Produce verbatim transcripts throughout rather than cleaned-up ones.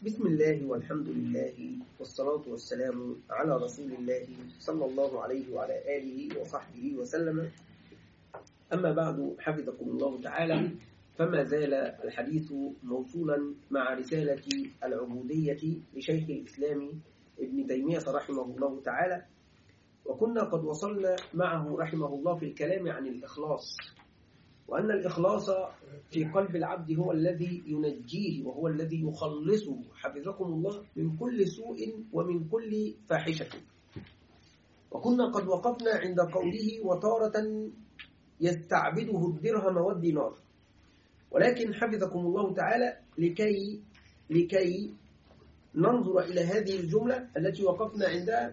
بسم الله والحمد لله والصلاة والسلام على رسول الله صلى الله عليه وعلى آله وصحبه وسلم. أما بعد، حفظكم الله تعالى، فما زال الحديث موصولا مع رسالة العبودية لشيخ الإسلام ابن تيمية رحمه الله تعالى، وكنا قد وصلنا معه رحمه الله في الكلام عن الإخلاص، وأن الإخلاص في قلب العبد هو الذي ينجيه وهو الذي يخلصه حفظكم الله من كل سوء ومن كل فاحشة. وكنا قد وقفنا عند قوله: وتارة يستعبده الدرهم والدينار. ولكن حفظكم الله تعالى لكي لكي ننظر إلى هذه الجملة التي وقفنا عندها،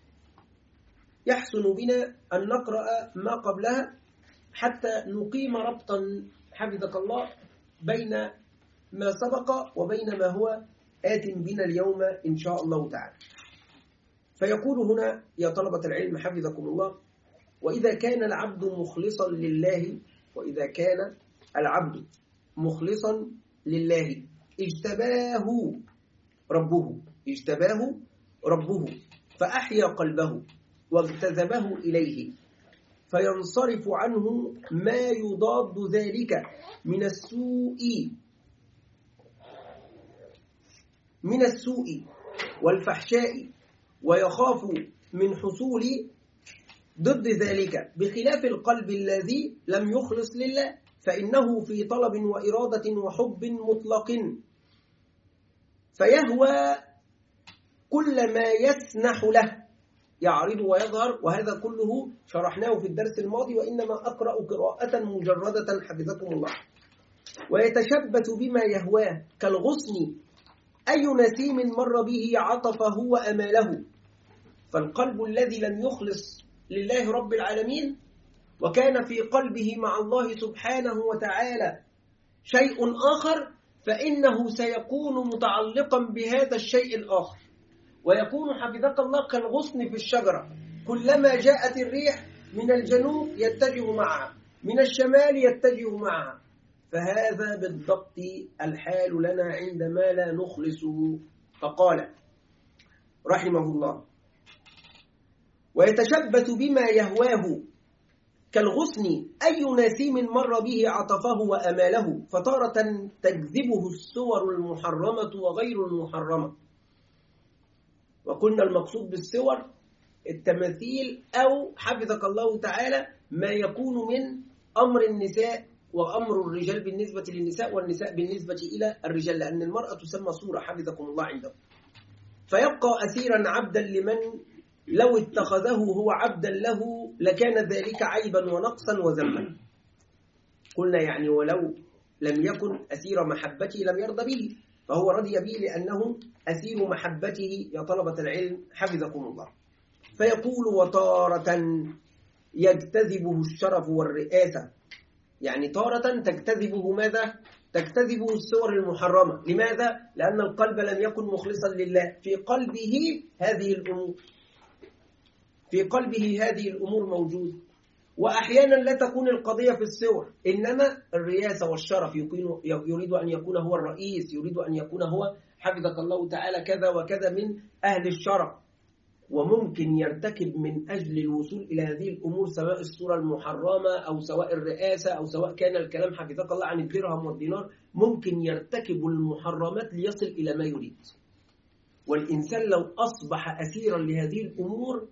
يحسن بنا أن نقرأ ما قبلها حتى نقيم ربطا حفظك الله بين ما سبق وبين ما هو آت بنا اليوم إن شاء الله تعالى. فيقول هنا: يا طلبة العلم حفظكم الله، وإذا كان العبد مخلصا لله وإذا كان العبد مخلصا لله اجتباه ربه اجتباه ربه فأحيا قلبه واجتذبه إليه، فينصرف عنه ما يضاد ذلك من السوء من السوء والفحشاء، ويخاف من حصول ضد ذلك، بخلاف القلب الذي لم يخلص لله، فإنه في طلب وإرادة وحب مطلق، فيهوى كل ما يسنح له يعرض ويظهر. وهذا كله شرحناه في الدرس الماضي، وإنما أقرأ قراءة مجردة حفظكم الله. ويتشبث بما يهواه كالغصن، أي نسيم مر به عطفه وأماله. فالقلب الذي لم يخلص لله رب العالمين وكان في قلبه مع الله سبحانه وتعالى شيء آخر، فإنه سيكون متعلقا بهذا الشيء الآخر، ويكون حفظك الله كالغصن في الشجرة، كلما جاءت الريح من الجنوب يتجه معها، من الشمال يتجه معها. فهذا بالضبط الحال لنا عندما لا نخلصه. فقال رحمه الله: ويتشبث بما يهواه كالغصن، أي نسيم مر به عطفه وأماله، فطارة تجذبه الصور المحرمة وغير المحرمة. وقلنا المقصود بالصور التماثيل، أو حفظك الله تعالى ما يكون من أمر النساء وأمر الرجال بالنسبة للنساء والنساء بالنسبة إلى الرجال، لأن المرأة تسمى صورة حفظكم الله عنده. فيبقى أسيرا عبدا لمن لو اتخذه هو عبدا له لكان ذلك عيبا ونقصا وذنبا. قلنا يعني ولو لم يكن أسير محبته لم يرضى به، فهو رضي به لأنه أسير محبته يا طلبة العلم حفظكم الله. فيقول: وتارة يجتذبه الشرف والرئاسة، يعني تارة تجتذبه ماذا؟ تجتذبه الصور المحرمة. لماذا؟ لأن القلب لم يكن مخلصا لله، في قلبه هذه الأمور في قلبه هذه الأمور موجودة. وأحيانا لا تكون القضية في الصور، إنما الرياسة والشرف، يريد أن يكون هو الرئيس، يريد أن يكون هو حفظك الله تعالى كذا وكذا من أهل الشرف، وممكن يرتكب من أجل الوصول إلى هذه الأمور، سواء الصورة المحرمة أو سواء الرئاسة أو سواء كان الكلام حفظك الله عن الدرهم والدينار، ممكن يرتكب المحرمات ليصل إلى ما يريد. والإنسان لو أصبح أسيرا لهذه الأمور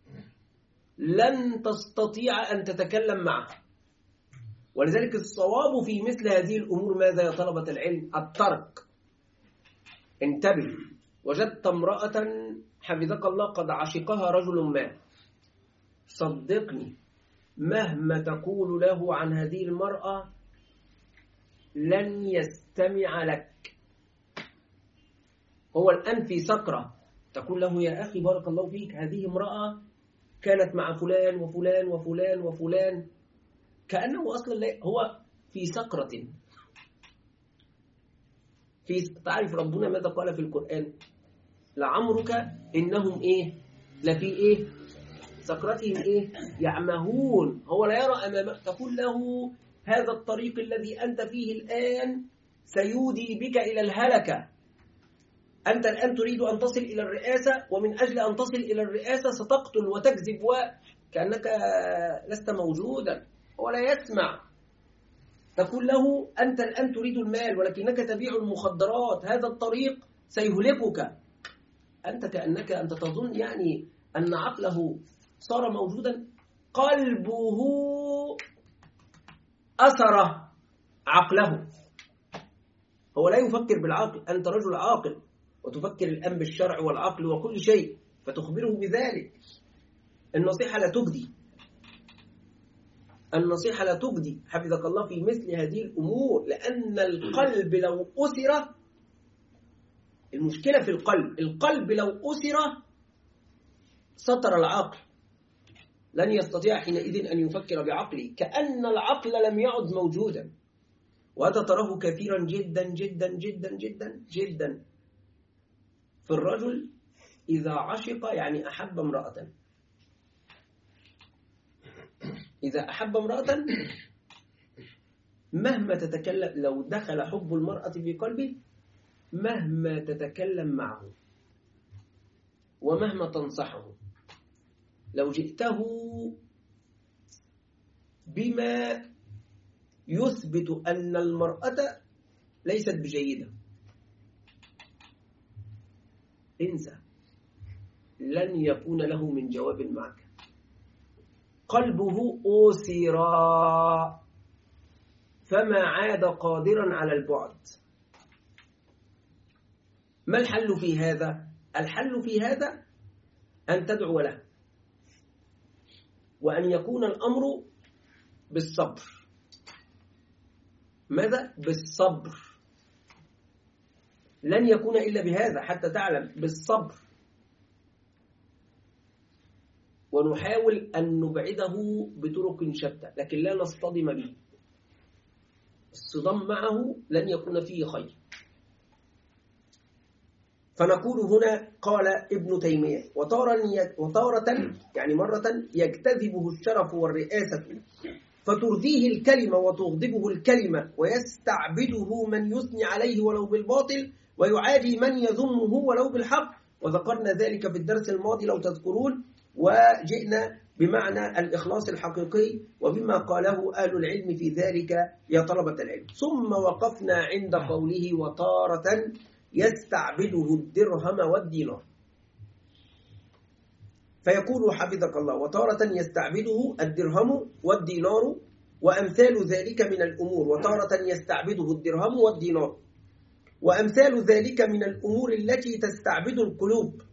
لن تستطيع أن تتكلم معه. ولذلك الصواب في مثل هذه الأمور ماذا يا طلبة العلم؟ الترك. انتبه، وجدت امرأة حفظك الله قد عشقها رجل ما، صدقني مهما تقول له عن هذه المرأة لن يستمع لك. هو الآن في سكرة، تقول له: يا أخي بارك الله فيك، هذه امرأة كانت مع فلان وفلان وفلان وفلان، كأنه أصلا لا، هو في سكرة. في تعرف ربنا ماذا قال في القرآن؟ لعمرك إنهم إيه؟ لفي إيه؟ سكرتهم إيه؟ يعمهون. هو لا يرى أمامه. تقول له: هذا الطريق الذي أنت فيه الآن سيودي بك إلى الهلكة، أنت الآن تريد أن تصل إلى الرئاسة، ومن أجل أن تصل إلى الرئاسة ستقتل وتكذب وكأنك لست موجودا ولا يسمع. تقول له أنت الآن تريد المال ولكنك تبيع المخدرات، هذا الطريق سيهلكك. أنت كأنك أنت تظن يعني أن عقله صار موجودا. قلبه أثر عقله، هو لا يفكر بالعقل. أنت رجل عاقل وتفكر الآن بالشرع والعقل وكل شيء، فتخبره بذلك. النصيحة لا تجدي، النصيحة لا تجدي حفظك الله في مثل هذه الأمور، لأن القلب لو أسر، المشكلة في القلب، القلب لو أسر سطر العقل، لن يستطيع حينئذ أن يفكر بعقله، كأن العقل لم يعد موجودا. وهذا تراه كثيرا جدا جدا جدا جدا جدا في الرجل إذا عشق، يعني أحب امرأة، إذا أحب امرأة مهما تتكلم، لو دخل حب المرأة في قلبه مهما تتكلم معه ومهما تنصحه، لو جئته بما يثبت أن المرأة ليست بجيدة، انسى، لن يكون له من جواب معك. قلبه أسرى فما عاد قادرا على البعد. ما الحل في هذا؟ الحل في هذا أن تدعو له، وأن يكون الأمر بالصبر. ماذا؟ بالصبر. لن يكون إلا بهذا حتى تعلم، بالصبر. ونحاول أن نبعده بطرق شتى، لكن لا نصطدم به. الصدام معه لن يكون فيه خير. فنقول هنا قال ابن تيمية: وتارة يعني مرة يجتذبه الشرف والرئاسة فترضيه الكلمة وتغضبه الكلمة، ويستعبده من يثني عليه ولو بالباطل، ويعادي من يذمه ولو بالحق. وذكرنا ذلك في الدرس الماضي لو تذكرون، وجئنا بمعنى الإخلاص الحقيقي وبما قاله أهل العلم في ذلك يا طلبة العلم. ثم وقفنا عند قوله: وتارة يستعبده الدرهم والدينار. فيقول حفظك الله: وتارة يستعبده الدرهم والدينار وأمثال ذلك من الأمور. وتارة يستعبده الدرهم والدينار وأمثال ذلك من الأمور التي تستعبد القلوب.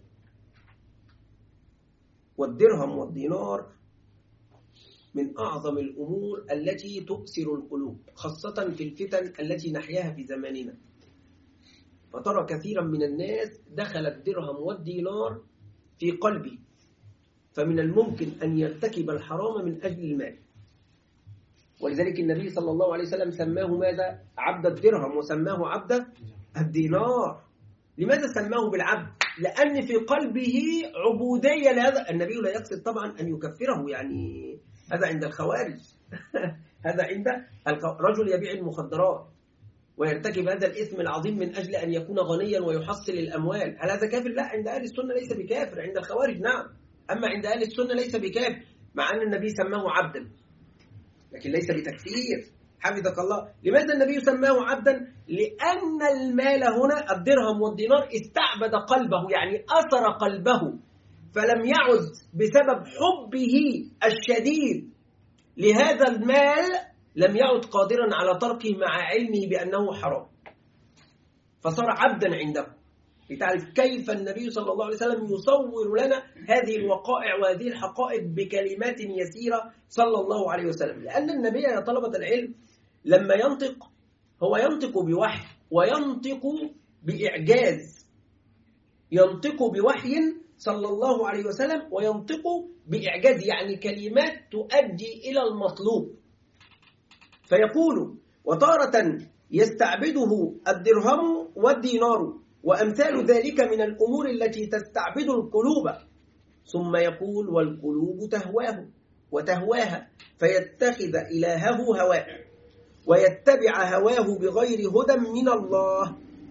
والدرهم والدينار من أعظم الأمور التي تؤسر القلوب، خاصة في الفتن التي نحياها في زماننا. فترى كثيرا من الناس دخل الدرهم والدينار في قلبه، فمن الممكن أن يرتكب الحرام من أجل المال. ولذلك النبي صلى الله عليه وسلم سماه ماذا؟ عبد الدرهم، وسماه عبد الدينار. لماذا سماه بالعبد؟ لأن في قلبه عبودية لهذا. النبي لا يقصد طبعا أن يكفره، يعني هذا عند الخوارج هذا عند رجل يبيع المخدرات ويرتكب هذا الإثم العظيم من أجل أن يكون غنيا ويحصل الأموال. هل هذا كافر؟ لا، عند أهل السنة ليس بكافر، عند الخوارج نعم، أما عند أهل السنة ليس بكافر، مع أن النبي سماه عبدا، لكن ليس بتكفير. حفظك الله. لماذا النبي سماه عبدا؟ لأن المال هنا الدرهم والدينار استعبد قلبه، يعني أثر قلبه، فلم يعد بسبب حبه الشديد لهذا المال لم يعد قادرا على تركه مع علمه بأنه حرام، فصار عبدا عنده. لتعرف كيف النبي صلى الله عليه وسلم يصور لنا هذه الوقائع وهذه الحقائق بكلمات يسيرة صلى الله عليه وسلم. لأن النبي يا طلبة العلم لما ينطق هو ينطق بوحي وينطق بإعجاز، ينطق بوحي صلى الله عليه وسلم وينطق بإعجاز، يعني كلمات تؤدي إلى المطلوب. فيقول: وتارة يستعبده الدرهم والدينار وأمثال ذلك من الأمور التي تستعبد القلوب. ثم يقول: والقلوب تهواه وتهواها فيتخذ إلهه هواه ويتبع هواه بغير هدى من الله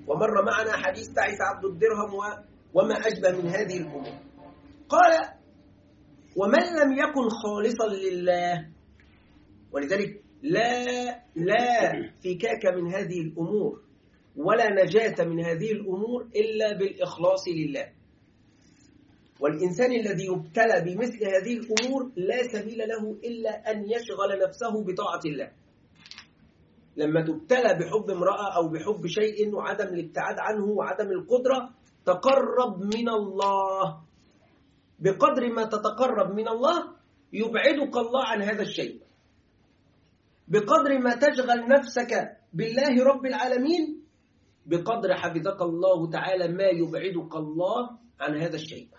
ومر معنا حديث تعس عبد الدرهم وما أشبه من هذه الأمور. قال ومن لم يكن خالصا لله، ولذلك لا لا فكاك من هذه الأمور ولا نجاة من هذه الأمور إلا بالإخلاص لله. والإنسان الذي يبتلى بمثل هذه الأمور لا سبيل له إلا أن يشغل نفسه بطاعة الله. لما تبتلى بحب امرأة أو بحب شيء وعدم الابتعاد عنه وعدم القدرة، تقرب من الله. بقدر ما تتقرب من الله يبعدك الله عن هذا الشيء. بقدر ما تشغل نفسك بالله رب العالمين بقدر حفظك الله تعالى ما يبعدك الله عن هذا الشيء.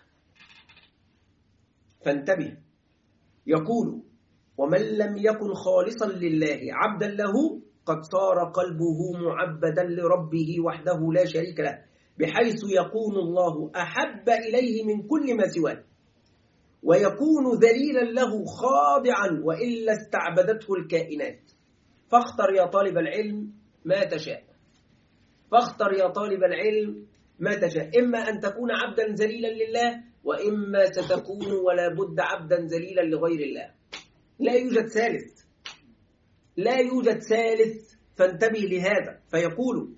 فانتبه. يقول ومن لم يكن خالصا لله عبدا له قد صار قلبه معبدا لربه وحده لا شريك له، بحيث يكون الله أحب إليه من كل ما سواه، ويكون ذليلا له خاضعا وإلا استعبدته الكائنات. فاختر يا طالب العلم ما تشاء، فاختر يا طالب العلم ما تشاء، إما أن تكون عبدا ذليلا لله، وإما ستكون ولا بد عبدا ذليلا لغير الله. لا يوجد ثالث، لا يوجد ثالث. فانتبه لهذا. فيقول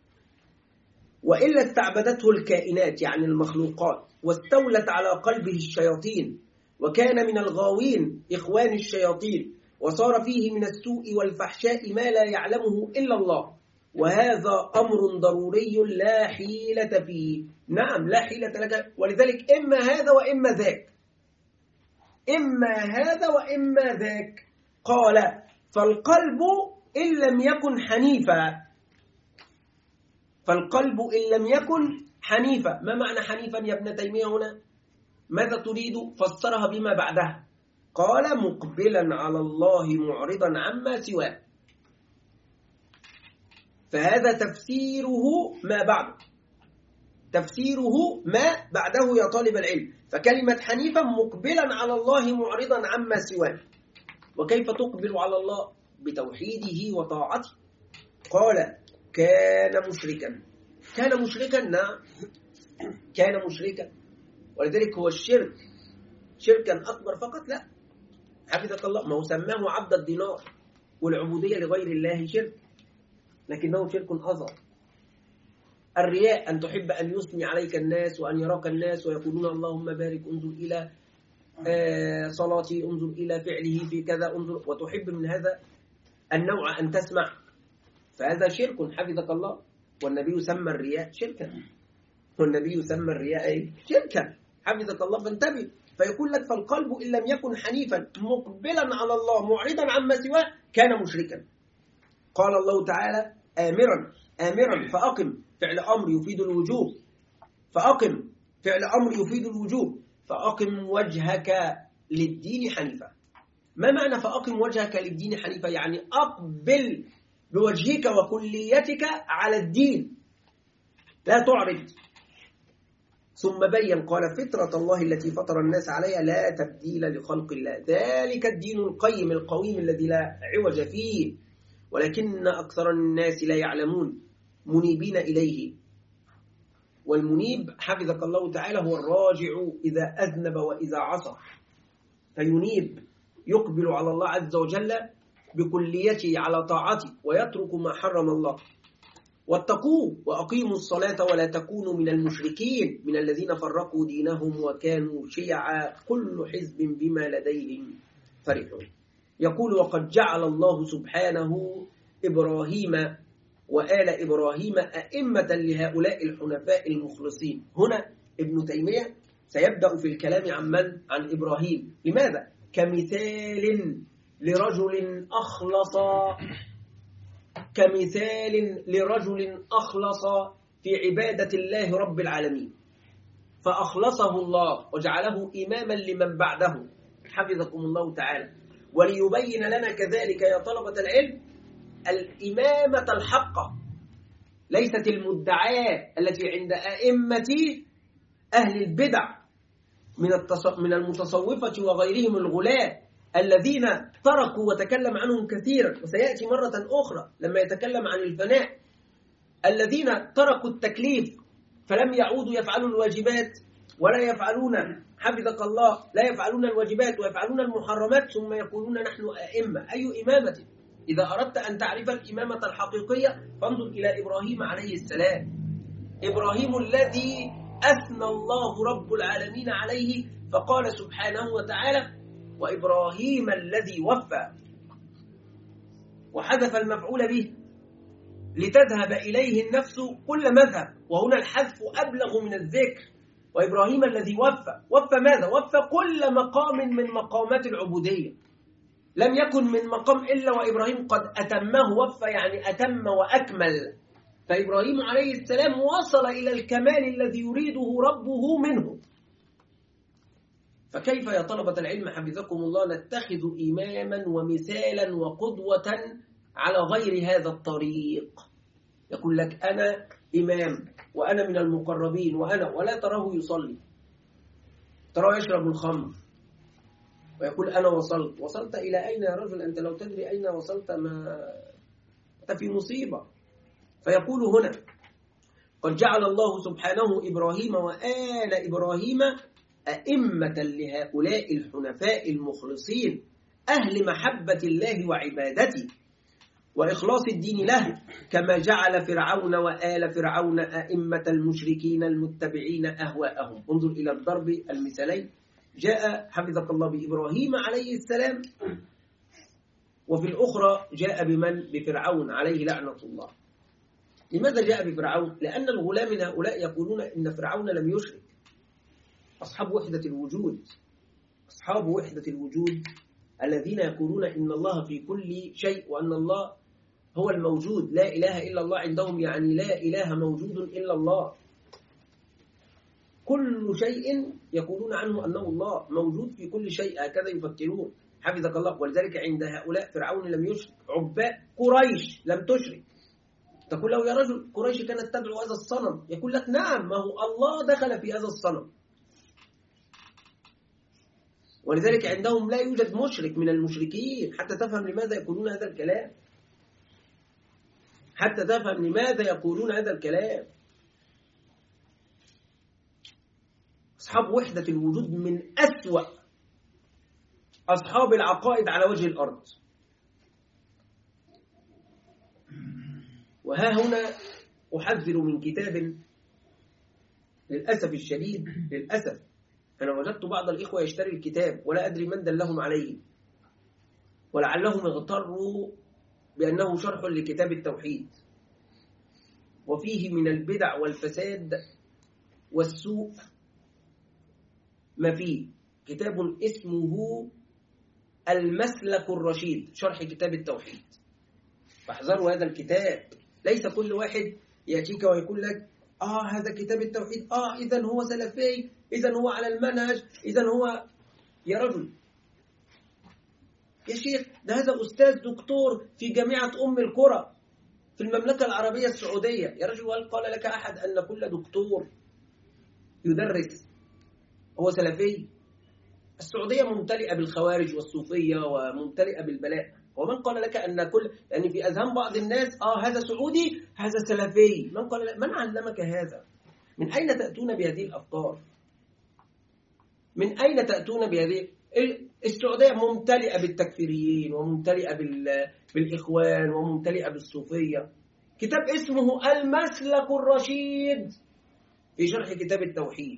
وإلا استعبدته الكائنات يعني المخلوقات، واستولت على قلبه الشياطين، وكان من الغاوين إخوان الشياطين، وصار فيه من السوء والفحشاء ما لا يعلمه إلا الله، وهذا أمر ضروري لا حيلة فيه. نعم لا حيلة لك، ولذلك إما هذا وإما ذاك، إما هذا وإما ذاك. قال فالقلب إن لم يكن حنيفا، فالقلب إن لم يكن حنيفا. ما معنى حنيفا يا ابن تيمية هنا؟ ماذا تريد؟ فسرها بما بعدها. قال مقبلا على الله معرضا عما سواه. فهذا تفسيره ما بعده، تفسيره ما بعده يا طالب العلم. فكلمة حنيفا مقبلا على الله معرضا عما سواه. وكيف تقبل على الله؟ بتوحيده وطاعته. قال كان مشركا. كان مشركا؟ نعم كان مشركا. ولذلك هو الشرك شركا أكبر فقط؟ لا، حفظك الله، ما هو سماه عبد الدينار، والعبودية لغير الله شرك، لكنه شرك أصغر. الرياء أن تحب أن يثني عليك الناس وأن يراك الناس ويقولون اللهم بارك، انظر إلى آه صلاتي، انظر إلى فعله في كذا، انظر، وتحب من هذا النوع أن تسمع، فهذا شرك حفظك الله. والنبي سمى الرياء شركا، والنبي سمى الرياء شركا حفظك الله. فانتبه. فيقول لك فالقلب إن لم يكن حنيفا مقبلا على الله معرضا عما سواه كان مشركا. قال الله تعالى آمرا آمرا فأقم فعل أمر يفيد الوجوب، فأقم فعل أمر يفيد الوجوب، فأقم وجهك للدين حنيفا. ما معنى فأقم وجهك للدين حنيفا؟ يعني أقبل بوجهك وكليتك على الدين، لا تعرض. ثم بين قال فطرة الله التي فطر الناس عليها لا تبديل لخلق الله، ذلك الدين القيم القويم الذي لا عوج فيه، ولكن أكثر الناس لا يعلمون، منيبين إليه. والمنيب حفظك الله تعالى هو الراجع إذا أذنب وإذا عصى، فينيب يقبل على الله عز وجل بكليته على طاعته ويترك ما حرم الله. واتقوا وأقيموا الصلاة ولا تكونوا من المشركين من الذين فرقوا دينهم وكانوا شيعا كل حزب بما لديهم فرحون. يقول وقد جعل الله سبحانه إبراهيم وآل إبراهيم أئمة لهؤلاء الحنفاء المخلصين. هنا ابن تيمية سيبدأ في الكلام عن من؟ عن إبراهيم. لماذا؟ كمثال لرجل أخلص كمثال لرجل أخلص في عبادة الله رب العالمين، فأخلصه الله وجعله إماما لمن بعده حفظكم الله تعالى. وليبين لنا كذلك يا طلبة العلم الإمامة الحقة، ليست المدعاة التي عند أئمة أهل البدع من المتصوفة وغيرهم الغلاة الذين تركوا وتكلم عنهم كثيرا، وسيأتي مرة أخرى لما يتكلم عن الفناء الذين تركوا التكليف فلم يعودوا يفعلوا الواجبات ولا يفعلون حفظك الله لا يفعلون الواجبات ويفعلون المحرمات ثم يقولون نحن أئمة. أي إمامة؟ إذا أردت أن تعرف الإمامة الحقيقية فانظر إلى إبراهيم عليه السلام. إبراهيم الذي أثنى الله رب العالمين عليه فقال سبحانه وتعالى وإبراهيم الذي وفى، وحذف المفعول به لتذهب إليه النفس كل مذهب، وهنا الحذف أبلغ من الذكر. وإبراهيم الذي وفى، وفى ماذا؟ وفى كل مقام من مقامات العبودية، لم يكن من مقام إلا وإبراهيم قد أتمه. وفى يعني أتم وأكمل. فإبراهيم عليه السلام وصل إلى الكمال الذي يريده ربه منه. فكيف يا طلبة العلم حفظكم الله نتخذ إماما ومثالا وقدوة على غير هذا الطريق؟ يقول لك أنا إمام وأنا من المقربين وأنا، ولا تراه يصلي، تراه يشرب الخمر ويقول أنا وصلت. وصلت إلى أين يا رجل؟ أنت لو تدري أين وصلت ما أنت في مصيبة. فيقول هنا قد جعل الله سبحانه إبراهيم وآل إبراهيم أئمة لهؤلاء الحنفاء المخلصين أهل محبة الله وعبادته وإخلاص الدين له، كما جعل فرعون وآل فرعون أئمة المشركين المتبعين أهواءهم. انظر إلى الضرب المثالي، جاء حفظك الله بإبراهيم عليه السلام، وفي الأخرى جاء بمن؟ بفرعون عليه لعنة الله. لماذا جاء بفرعون؟ لأن الغلاة من هؤلاء يقولون إن فرعون لم يشرك. أصحاب وحدة الوجود، أصحاب وحدة الوجود الذين يقولون إن الله في كل شيء وأن الله هو الموجود، لا إله إلا الله عندهم، يعني لا إله موجود إلا الله. كل شيء يقولون عنه أنه الله موجود في كل شيء، هكذا يفكرون حفظك الله. ولذلك عند هؤلاء فرعون لم يشرك، عباء قريش لم تشرك. تقول له يا رجل قريش كانت تدعو هذا الصنم، يقول لك نعم، ما هو الله دخل في هذا الصنم. ولذلك عندهم لا يوجد مشرك من المشركين، حتى تفهم لماذا يقولون هذا الكلام، حتى تفهم لماذا يقولون هذا الكلام. أصحاب وحدة الوجود من أسوأ أصحاب العقائد على وجه الأرض. وها هنا أحذر من كتاب للأسف الشديد، للأسف أنا وجدت بعض الإخوة يشتري الكتاب ولا أدري من دلهم عليه، ولعلهم اغتروا بأنه شرح لكتاب التوحيد، وفيه من البدع والفساد والسوء ما فيه. كتاب اسمه المسلك الرشيد، شرح كتاب التوحيد. فاحذروا هذا الكتاب. ليس كل واحد يأتيك ويقول لك آه هذا كتاب التوحيد، آه إذن هو سلفي، إذن هو على المنهج، إذن هو. يا رجل يا شيخ، ده هذا أستاذ دكتور في جامعة أم القرى في المملكة العربية السعودية. يا رجل وهل قال لك أحد أن كل دكتور يدرس هو سلفي؟ السعودية ممتلئة بالخوارج والصوفية وممتلئة بالبلاء. ومن قال لك أن كل، لأن يعني في أذهان بعض الناس آه هذا سعودي هذا سلفي. من قال لك؟ من علمك هذا؟ من أين تأتون بهذه الأفكار؟ من أين تأتون بهذه؟ السعودية ممتلئة بالتكفيريين وممتلئة بالإخوان وممتلئة بالصوفية. كتاب اسمه المسلك الرشيد في شرح كتاب التوحيد،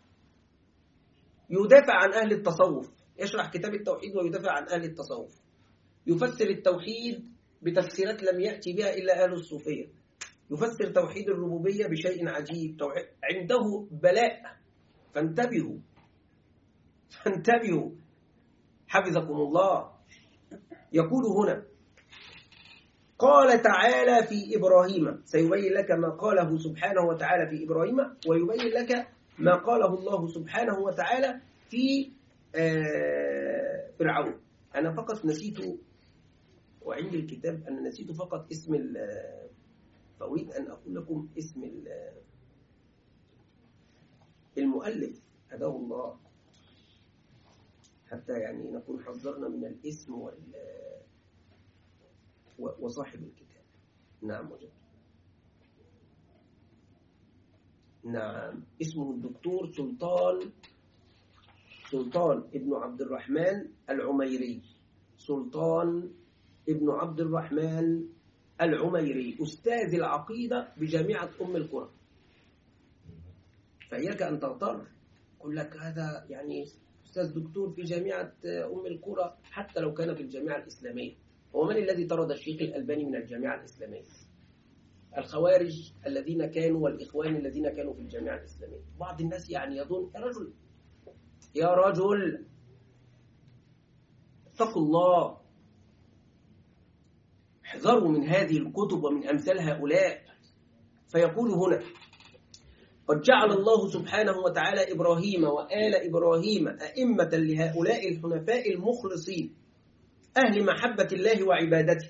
يدافع عن أهل التصوف، يشرح كتاب التوحيد ويدافع عن أهل التصوف، يفسر التوحيد بتفسيرات لم يأتي بها إلا أهل الصوفية، يفسر توحيد الربوبية بشيء عجيب. عنده بلاء، فانتبهوا فانتبهوا حفظكم الله. يقول هنا قال تعالى في إبراهيم، سيبين لك ما قاله سبحانه وتعالى في إبراهيم، ويبين لك ما قاله الله سبحانه وتعالى في فرعون. أنا فقط نسيت، وعندي الكتاب أنا نسيت فقط اسم، فأريد أن أقول لكم اسم المؤلف هداه الله، حتى يعني نكون حذرنا من الاسم وصاحب الكتاب. نعم وجدت. نعم، اسمه الدكتور سلطان سلطان ابن عبد الرحمن العميري. سلطان ابن عبد الرحمن العميري أستاذ العقيدة بجامعة أم القرى. فإياك أن تغتر، يقول لك هذا يعني أستاذ دكتور في جامعة أم القرى حتى لو كان في الجامعة الإسلامية. ومن الذي طرد الشيخ الألباني من الجامعة الإسلامية؟ الخوارج الذين كانوا والإخوان الذين كانوا في الجامعة الإسلامية. بعض الناس يعني يظن يا رجل يا رجل اتقوا الله، احذروا من هذه الكتب ومن أمثال هؤلاء. فيقول هنا: قد جعل الله سبحانه وتعالى إبراهيم وآل إبراهيم أئمة لهؤلاء الحنفاء المخلصين أهل محبة الله وعبادته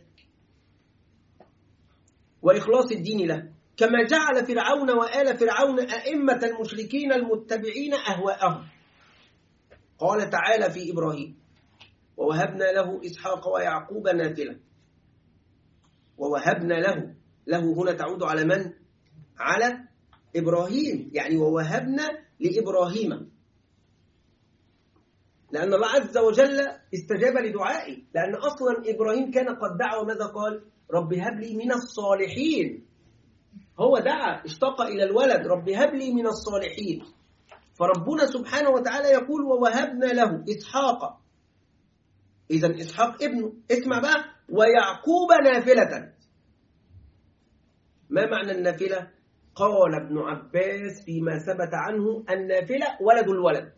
وإخلاص الدين له، كما جعل فرعون وآل فرعون أئمة المشركين المتبعين أهواءهم. قال تعالى في إبراهيم: ووهبنا له إسحاق ويعقوب نافلة. ووهبنا له، له هنا تعود على من؟ على إبراهيم، يعني ووهبنا لإبراهيم، لأن الله عز وجل استجاب لدعائي، لأن أصلا إبراهيم كان قد دعا وماذا قال؟ رب هب لي من الصالحين. هو دعا، اشتاق إلى الولد، رب هب لي من الصالحين. فربنا سبحانه وتعالى يقول: ووهبنا له إسحاق، إذن إسحاق ابنه، اسمع بقى، ويعقوب نافلة. ما معنى النافلة؟ قال ابن عباس فيما ثبت عنه: النافلة ولد الولد.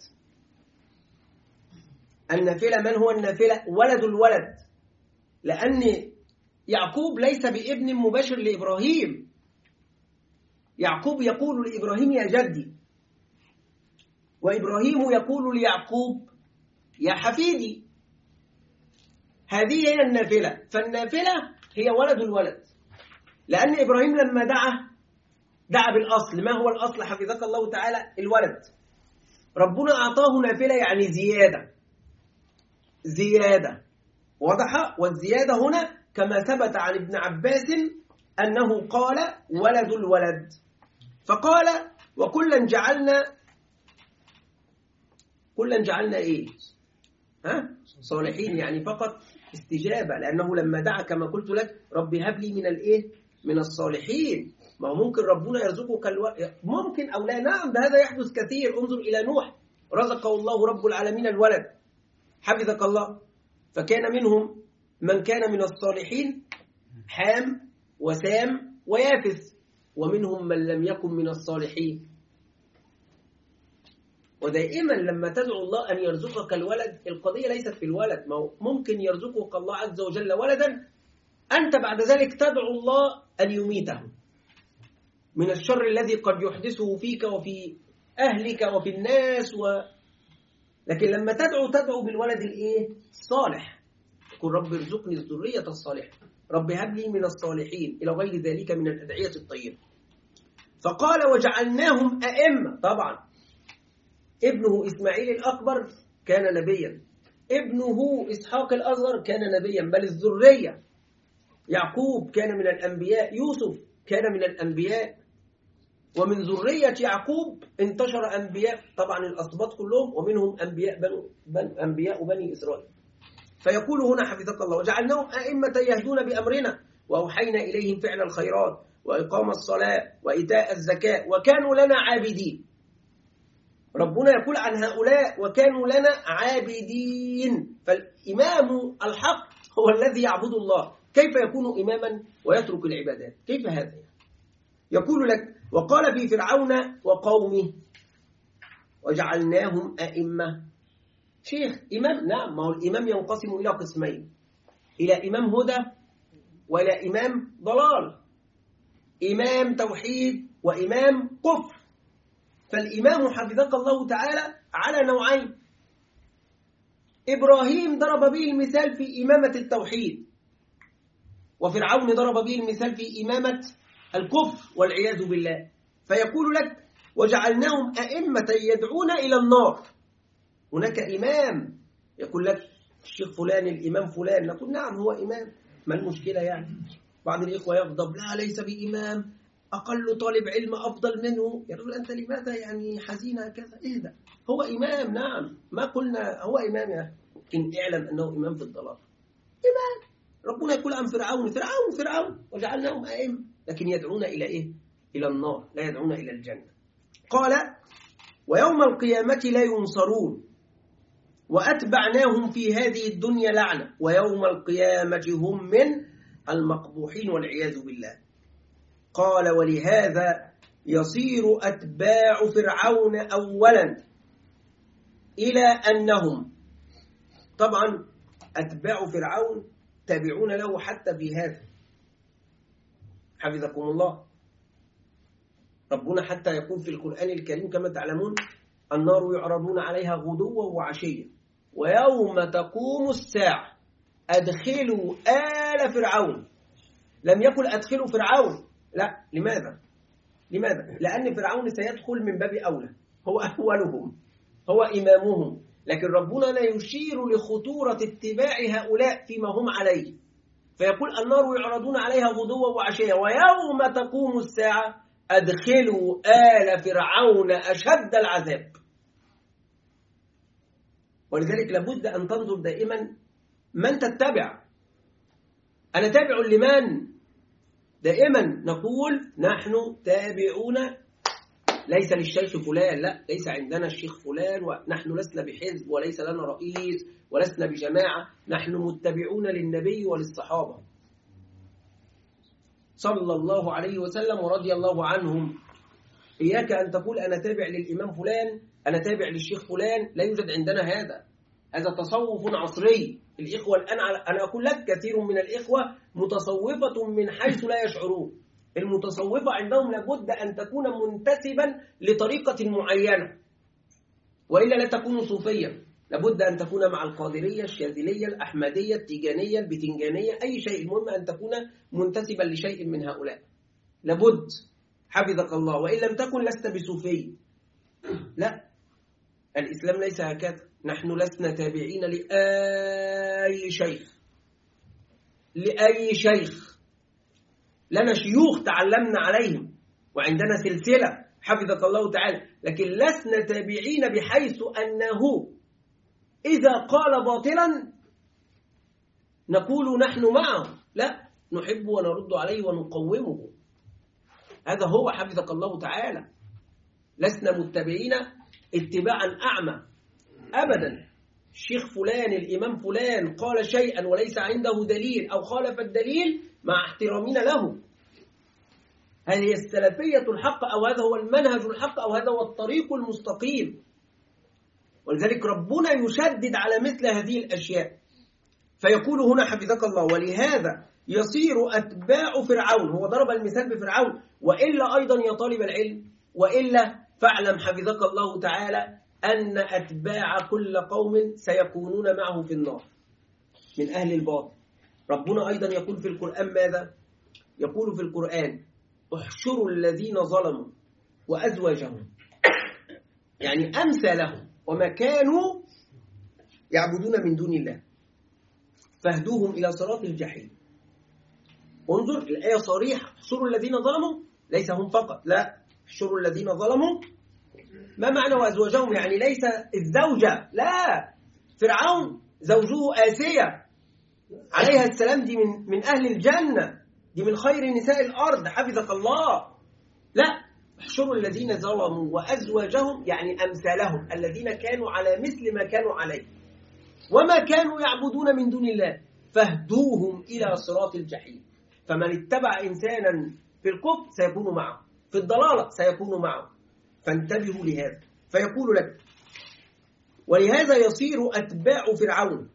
النافلة من هو النافلة؟ ولد الولد، لأن يعقوب ليس بابن مباشر لإبراهيم. يعقوب يقول لإبراهيم يا جدي، وإبراهيم يقول ليعقوب يا حفيدي. هذه هي النافلة. فالنافلة هي ولد الولد، لأن إبراهيم لما دعا دعا بالأصل. ما هو الأصل حفظك الله تعالى؟ الولد. ربنا أعطاه نافلة يعني زيادة، زيادة واضحة. والزيادة هنا كما ثبت عن ابن عباس أنه قال ولد الولد. فقال: وكلا جعلنا كلا جعلنا إيه؟ ها؟ صالحين، يعني فقط استجابة، لأنه لما دعا كما قلت لك: رب هب لي من الإيه؟ من الصالحين. ما هو ممكن ربنا يرزقك الو... ممكن أو لا. نعم، ده هذا يحدث كثير. انظر إلى نوح، رزقه الله رب العالمين الولد، حفظك الله. فكان منهم من كان من الصالحين، حام وسام ويافث، ومنهم من لم يكن من الصالحين. ودائما لما تدعو الله أن يرزقك الولد، القضية ليست في الولد. ما ممكن يرزقك الله عز وجل ولدا، أنت بعد ذلك تدعو الله أن يميته من الشر الذي قد يحدثه فيك وفي أهلك وفي الناس و... لكن لما تدعو تدعو بالولد الإيه؟ الصالح. قل رب ارزقني الذرية الصالحة، رب هب لي من الصالحين، إلى غير ذلك من الأدعية الطيبة. فقال: وجعلناهم أئمة. طبعا ابنه إسماعيل الأكبر كان نبيا، ابنه إسحاق الأصغر كان نبيا، بل الذرية. يعقوب كان من الأنبياء، يوسف كان من الأنبياء، ومن ذرية يعقوب انتشر أنبياء طبعا الأسباط كلهم، ومنهم أنبياء بنو بن أنبياء بني إسرائيل. فيقول هنا حفظك الله: وجعلناهم أئمة يهدون بأمرنا وأوحينا إليهم فعل الخيرات وإقام الصلاة وإيتاء الزكاة وكانوا لنا عابدين. ربنا يقول عن هؤلاء: وكانوا لنا عابدين. فالإمام الحق هو الذي يعبد الله. كيف يكون إماما ويترك العبادات؟ كيف هذا؟ يقول لك: وقال في فرعون وقومه وجعلناهم أئمة. شيخ إمام، نعم، ما هو الإمام ينقسم إلى قسمين: إلى إمام هدى وإلى إمام ضلال، إمام توحيد وإمام كفر. فالإمام حفظك الله تعالى على نوعين. إبراهيم ضرب به المثال في إمامة التوحيد، وفرعون ضرب به المثال في إمامة الكفر والعياذ بالله. فيقول لك: وجعلناهم أئمة يدعون إلى النار. هناك إمام يقول لك الشيخ فلان الإمام فلان، نقول نعم هو إمام، ما المشكلة يعني؟ بعض الإخوة يغضب: لا ليس بإمام، أقل طالب علم أفضل منه. يا رجل أنت لماذا يعني حزين هكذا؟ اهدأ، هو إمام، نعم، ما قلنا هو إمام يا لكن اعلم أنه إمام في الضلال. إمام. ربنا يقول عن فرعون فرعون فرعون وجعلناهم أئمة، لكن يدعون إلى إيه؟ إلى النار، لا يدعون إلى الجنة. قال ويوم القيامة لا ينصرون وأتبعناهم في هذه الدنيا لعنة ويوم القيامة هم من المقبوحين والعياذ بالله. قال ولهذا يصير أتباع فرعون أولا إلى أنهم، طبعا أتباع فرعون تابعون له حتى في هذا، حفظكم الله. ربنا حتى يقول في القرآن الكريم كما تعلمون النار يعرضون عليها غدوا وعشيا ويوم تقوم الساعة أدخلوا آل فرعون. لم يقل أدخلوا فرعون، لا. لماذا؟ لماذا؟ لأن فرعون سيدخل من باب أولى، هو أولهم، هو إمامهم، لكن ربنا لا يشير لخطورة اتباع هؤلاء فيما هم عليه، فيقول النار يعرضون عليها غدوا وعشيا ويوم تقوم الساعة أدخلوا آل فرعون أشد العذاب. ولذلك لابد أن تنظر دائما من تتبع. أنا تابع لمن؟ دائما نقول نحن تابعون ليس للشيخ فلان، لا، ليس عندنا الشيخ فلان، ونحن لسنا بحزب وليس لنا رئيس ولسنا بجماعة، نحن متبعون للنبي وللصحابة صلى الله عليه وسلم ورضي الله عنهم. إياك أن تقول أنا تابع للإمام فلان، أنا تابع للشيخ فلان، لا يوجد عندنا هذا، هذا تصوف عصري. الإخوة الآن، أنا أقول لك كثير من الإخوة متصوفة من حيث لا يشعرون. المتصوفة عندهم لابد أن تكون منتسبا لطريقة معينة، وإلا لا تكون صوفيا. لابد أن تكون مع القادرية، الشاذلية، الأحمدية، التيجانية، البتنجانية، أي شيء، المهم أن تكون منتسبا لشيء من هؤلاء، لابد، حفظك الله. وإن لم تكن لست بصوفي. لا، الإسلام ليس هكذا. نحن لسنا تابعين لأي شيخ، لأي شيخ. لنا شيوخ تعلمنا عليهم وعندنا سلسلة حفظك الله تعالى، لكن لسنا تابعين بحيث أنه إذا قال باطلا نقول نحن معه، لا، نحب ونرد عليه ونقومه. هذا هو حفظك الله تعالى. لسنا متبعين اتباعا أعمى أبدا. الشيخ فلان، الإمام فلان قال شيئا وليس عنده دليل أو خالف الدليل، مع احترامنا له، هل هي السلفية الحق أو هذا هو المنهج الحق أو هذا هو الطريق المستقيم؟ ولذلك ربنا يشدد على مثل هذه الأشياء، فيقول هنا حفظك الله ولهذا يصير أتباع فرعون. هو ضرب المثال بفرعون، وإلا أيضا يا طالب العلم، وإلا فاعلم حفظك الله تعالى أن أتباع كل قوم سيكونون معه في النار من أهل الباطل. ربنا أيضا يقول في القرآن ماذا؟ يقول في القرآن احشروا الذين ظلموا وأزواجهم، يعني أمثالهم وما كانوا يعبدون من دون الله فاهدوهم إلى صراط الجحيم. انظر الآية صريحة، احشروا الذين ظلموا، ليس هم فقط، لا، احشروا الذين ظلموا. ما معنى وأزواجهم؟ يعني ليس الزوجة، لا، فرعون زوجه آسية عليها السلام، دي من من أهل الجنة، دي من خير نساء الأرض حفظك الله. لا، احشروا الذين ظلموا وأزواجهم، يعني أمثالهم الذين كانوا على مثل ما كانوا عليه وما كانوا يعبدون من دون الله فاهدوهم إلى صراط الجحيم. فمن اتبع إنسانا في الكفر سيكون معه، في الضلالة سيكون معه، فانتبهوا لهذا. فيقول لك ولهذا يصير أتباع فرعون،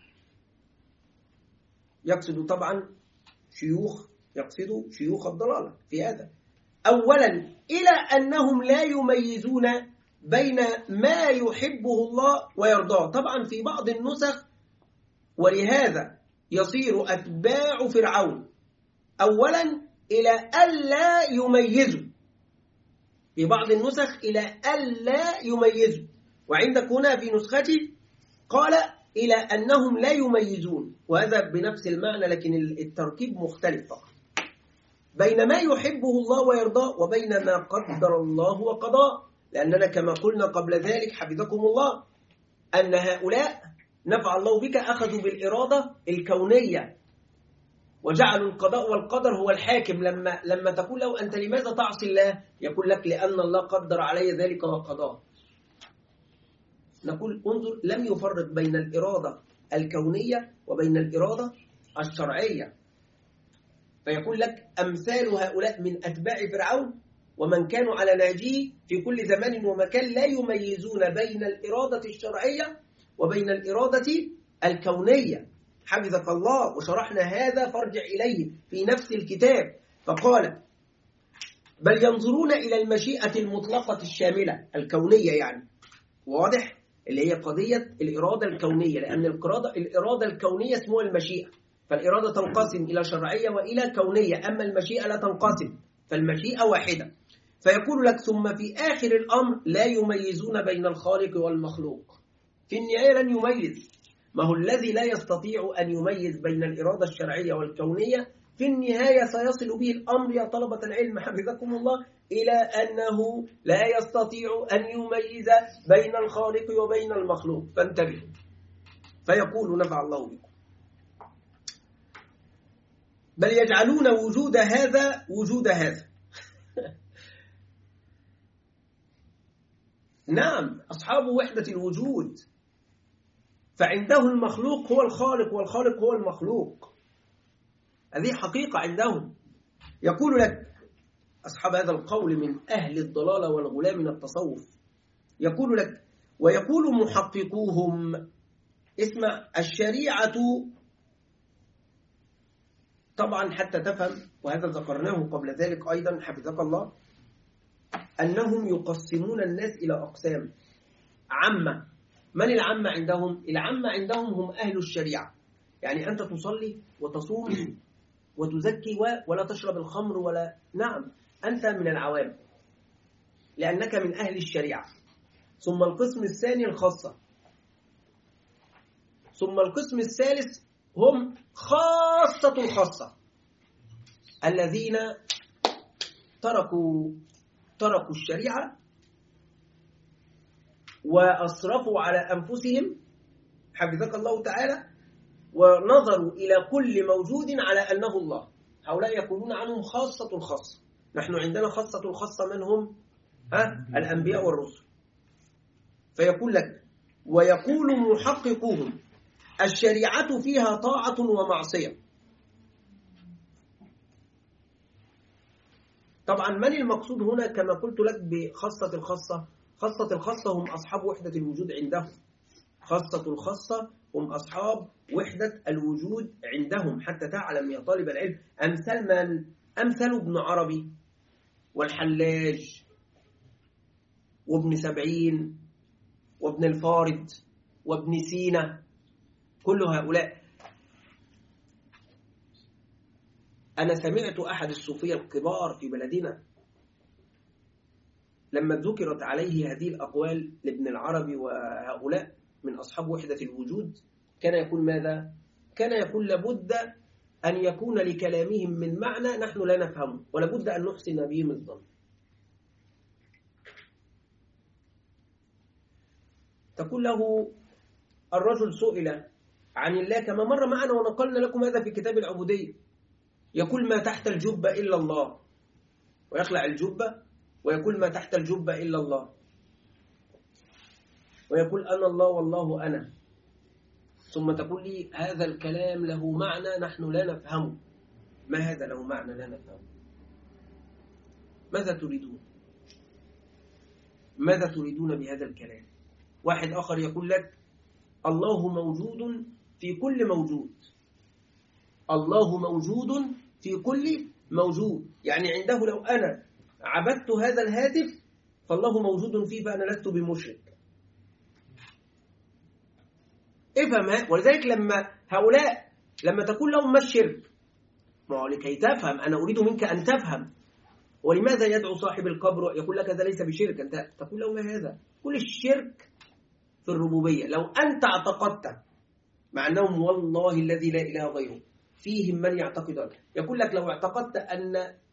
يقصد طبعا شيوخ، يقصد شيوخ الضلالة في هذا، أولا إلى أنهم لا يميزون بين ما يحبه الله ويرضاه. طبعا في بعض النسخ ولهذا يصير أتباع فرعون أولا إلى ألا يميزوا، في بعض النسخ إلى ألا يميزوا، وعندك هنا في نسختي قال إلى أنهم لا يميزون، وهذا بنفس المعنى لكن التركيب مختلف فقط. بين ما يحبه الله ويرضاه وبين ما قدر الله وقضاه، لأننا كما قلنا قبل ذلك حفظكم الله أن هؤلاء نفع الله بك أخذوا بالإرادة الكونية وجعلوا القضاء والقدر هو الحاكم. لما لما تقول له أنت لماذا تعصي الله؟ يقول لك لأن الله قدر علي ذلك وقضاه. نقول انظر، لم يفرق بين الإرادة الكونية وبين الإرادة الشرعية. فيقول لك أمثال هؤلاء من أتباع فرعون ومن كانوا على نهجه في كل زمان ومكان لا يميزون بين الإرادة الشرعية وبين الإرادة الكونية. حفظك الله، وشرحنا هذا فارجع إليه في نفس الكتاب. فقال بل ينظرون إلى المشيئة المطلقة الشاملة الكونية، يعني واضح اللي هي قضية الإرادة الكونية، لأن الإرادة الإرادة الكونية اسمها المشيئة. فالإرادة تنقسم إلى شرعية وإلى كونية، أما المشيئة لا تنقسم، فالمشيئة واحدة. فيقول لك ثم في آخر الأمر لا يميزون بين الخالق والمخلوق. في النهاية لن يميز. ما هو الذي لا يستطيع أن يميز بين الإرادة الشرعية والكونية في النهاية سيصل به الأمر يا طلبة العلم حفظكم الله إلى أنه لا يستطيع أن يميز بين الخالق وبين المخلوق. فانتبهوا. فيقول نفع الله بكم بل يجعلون وجود هذا وجود هذا. نعم، أصحاب وحدة الوجود، فعنده المخلوق هو الخالق والخالق هو المخلوق. هذه حقيقة عندهم. يقول لك أصحاب هذا القول من أهل الضلال والغلاء من التصوف، يقول لك ويقول محققوهم اسمع الشريعة، طبعا حتى تفهم، وهذا ذكرناه قبل ذلك أيضا حفظك الله، أنهم يقسمون الناس إلى أقسام عامة. من العامة عندهم؟ العامة عندهم هم أهل الشريعة، يعني أنت تصلي وتصوم وتزكي ولا تشرب الخمر ولا، نعم أنت من العوام لأنك من أهل الشريعة. ثم القسم الثاني الخاصة، ثم القسم الثالث هم خاصة الخاصة الذين تركوا تركوا الشريعة وأصرفوا على أنفسهم حفظك الله تعالى ونظروا إلى كل موجود على أنه الله. هؤلاء يقولون عنهم خاصة الخاصة. نحن عندنا خاصة الخاصة من هم؟ ها؟ الأنبياء والرسل. فيقول لك ويقول محققوهم الشريعة فيها طاعة ومعصية. طبعا من المقصود هنا كما قلت لك بخاصة الخاصة؟ خاصة الخاصة هم أصحاب وحدة الوجود عندهم. خاصة الخاصة هم أصحاب وحدة الوجود عندهم، حتى تعلم يا طالب العلم أمثال من؟ أمثال ابن عربي والحلاج وابن سبعين وابن الفارد وابن سينا، كل هؤلاء. أنا سمعت أحد الصوفية الكبار في بلدنا لما ذكرت عليه هذه الأقوال لابن العربي وهؤلاء من أصحاب وحدة الوجود، كان يقول ماذا؟ كان يقول لابد أن يكون لكلامهم من معنى نحن لا نفهمه، ولابد أن نحسن بهم الظن. تقول له الرجل سئل عن الله كما مر معنا ونقلنا لكم هذا في كتاب العبودية، يقول ما تحت الجبة إلا الله، ويخلع الجبة ويقول ما تحت الجبة إلا الله، ويقول أنا الله والله أنا. ثم تقول لي هذا الكلام له معنى نحن لا نفهمه. ما هذا له معنى لا نفهمه؟ ماذا تريدون؟ ماذا تريدون بهذا الكلام؟ واحد آخر يقول لك الله موجود في كل موجود. الله موجود في كل موجود، يعني عنده لو أنا عبدت هذا الهاتف فالله موجود فيه، فأنا لست بمشرك. افهم. ولذلك لما هؤلاء لما تقول لهم ما الشرك، ما هو لكي تفهم، أنا أريد منك أن تفهم. ولماذا يدعو صاحب القبر يقول لك هذا ليس بشرك؟ أنت تقول له ما هذا؟ كل الشرك في الربوبية. لو أنت اعتقدت، مع أنهم والله الذي لا إله غيره فيهم من يعتقد، يقول لك لو اعتقدت أن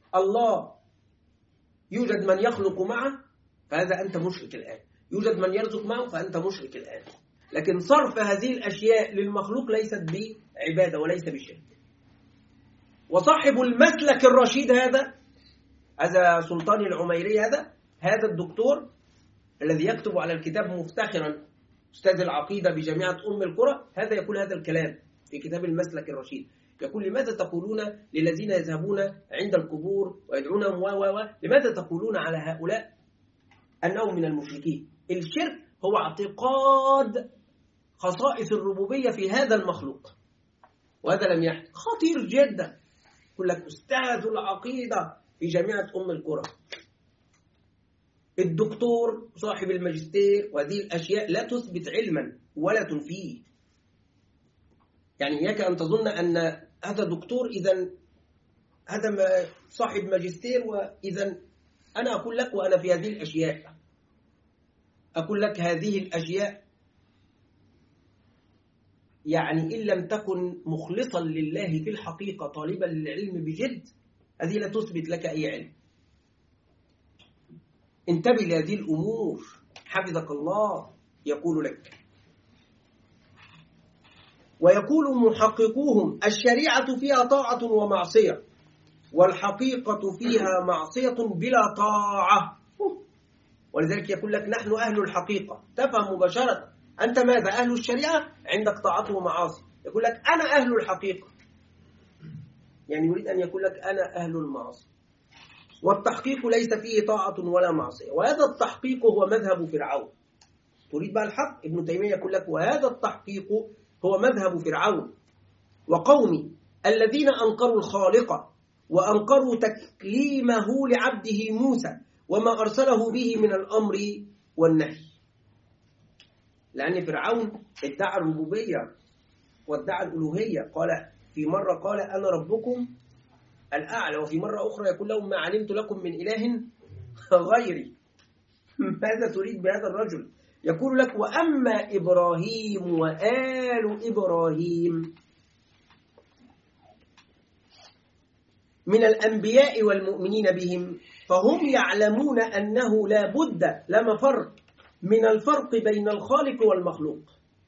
الله يوجد من يخلق معه فهذا أنت مشرك الآن، يوجد من يرزق معه فأنت مشرك الآن. لكن صرف هذه الأشياء للمخلوق ليست بعبادة وليس بشرك. وصاحب المسلك الرشيد هذا هذا سلطان العميري، هذا هذا الدكتور الذي يكتب على الكتاب مفتخرا أستاذ العقيدة بجامعة أم القرى، هذا يقول هذا الكلام في كتاب المسلك الرشيد. يقول: لماذا تقولون للذين يذهبون عند القبور ويدعونهم و و و لماذا تقولون على هؤلاء أنهم من المشركين؟ الشرك هو اعتقاد خصائص الربوبية في هذا المخلوق، وهذا لم يحدث. خطير جدا. يقول لك أستاذ العقيدة في جامعة أم القرى، الدكتور صاحب الماجستير، وهذه الأشياء لا تثبت علما ولا تنفيه. يعني إياك أن تظن أن هذا دكتور إذن هذا صاحب ماجستير، وإذن أنا أقول لك وأنا في هذه الأشياء أقول لك هذه الأشياء يعني إن لم تكن مخلصا لله في الحقيقة طالبا للعلم بجد، هذه لا تثبت لك أي علم. انتبه لهذه الأمور حفظك الله. يقول لك: ويقول محققوهم الشريعة فيها طاعة ومعصية، والحقيقة فيها معصية بلا طاعة. ولذلك يقول لك: نحن أهل الحقيقة. تفهم مباشرة أنت ماذا؟ أهل الشريعة عندك طاعة ومعاصي. يقول لك: أنا أهل الحقيقة، يعني يريد أن يقول لك أنا أهل المعاصي. والتحقيق ليس فيه طاعة ولا معصية، وهذا التحقيق هو مذهب فرعون. تريد بقى الحق؟ ابن تيمية يقول لك: وهذا التحقيق هو مذهب فرعون وقومي الذين أنكروا الخالق وأنكروا تكليمه لعبده موسى وما أرسله به من الأمر والنهي. لأن فرعون ادعى الربوبية وادعى الألوهية. قال في مرة قال: أنا ربكم الأعلى، وفي مرة أخرى يقول لهم: ما علمت لكم من إله غيري. ماذا تريد بهذا الرجل؟ يقول لك: وأما إبراهيم وآل إبراهيم من الأنبياء والمؤمنين بهم فهم يعلمون أنه لا بد لا مفر من الفرق بين الخالق والمخلوق،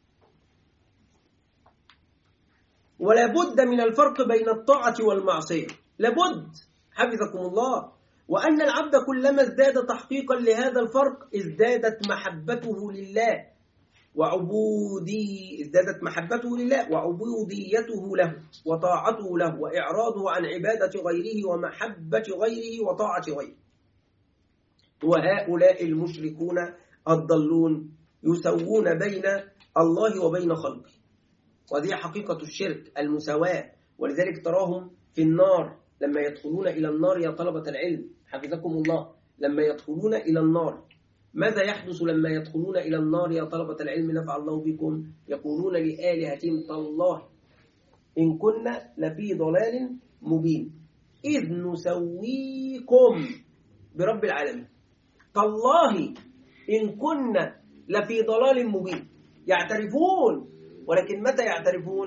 ولا بد من الفرق بين الطاعة والمعصية، لابد حفظكم الله. وأن العبد كلما ازداد تحقيقا لهذا الفرق ازدادت محبته لله وعبودي ازدادت محبته لله وعبوديته له وطاعته له وإعراضه عن عبادة غيره ومحبة غيره وطاعة غيره. وهؤلاء المشركون الضالون يسوون بين الله وبين خلقه، وهذه حقيقة الشرك المساواة. ولذلك تراهم في النار لما يدخلون إلى النار يا طلبة العلم حفظكم الله، لما يدخلون إلى النار ماذا يحدث لما يدخلون إلى النار يا طلبة العلم نفع الله بكم؟ يقولون لآلهتهم: تالله إن كنا لفي ضلال مبين إذ نسويكم برب العالمين. تالله إن كنا لفي ضلال مبين. يعترفون، ولكن متى يعترفون؟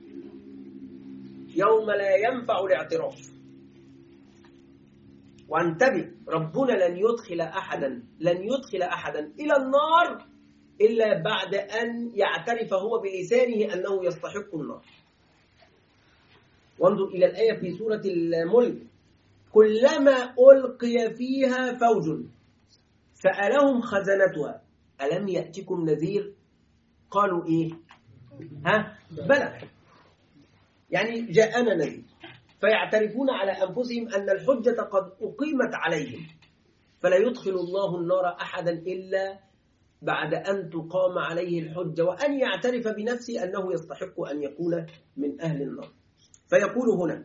يوم لا ينفع الاعتراف. وانتبه، ربنا لن يدخل أحدا لن يدخل أحدا إلى النار إلا بعد أن يعترف هو بلسانه أنه يستحق النار. وانظر إلى الآية في سورة الملك: كلما ألقي فيها فوج سألهم خزنتها ألم يأتكم نذير؟ قالوا إيه؟ ها؟ بلى، يعني جاءنا نذير. فيعترفون على أنفسهم أن الحجة قد أقيمت عليهم، فلا يدخل الله النار أحدا إلا بعد أن تقام عليه الحجة وأن يعترف بنفسه أنه يستحق أن يكون من أهل النار. فيقول هنا: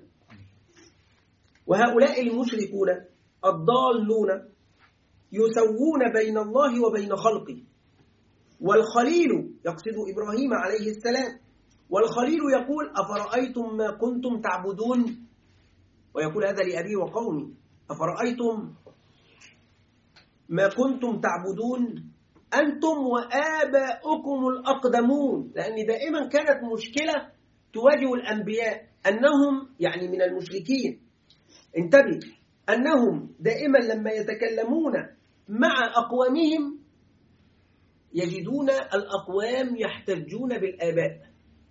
وهؤلاء المشركون الضالون يسوون بين الله وبين خلقه. والخليل يقصد إبراهيم عليه السلام، والخليل يقول: أفرأيتم ما كنتم تعبدون؟ ويقول هذا لأبي وقومي: أفرأيتم ما كنتم تعبدون أنتم وآباؤكم الأقدمون. لأن دائما كانت مشكلة تواجه الأنبياء أنهم يعني من المشركين. انتبه، أنهم دائما لما يتكلمون مع أقوامهم يجدون الأقوام يحتجون بالآباء.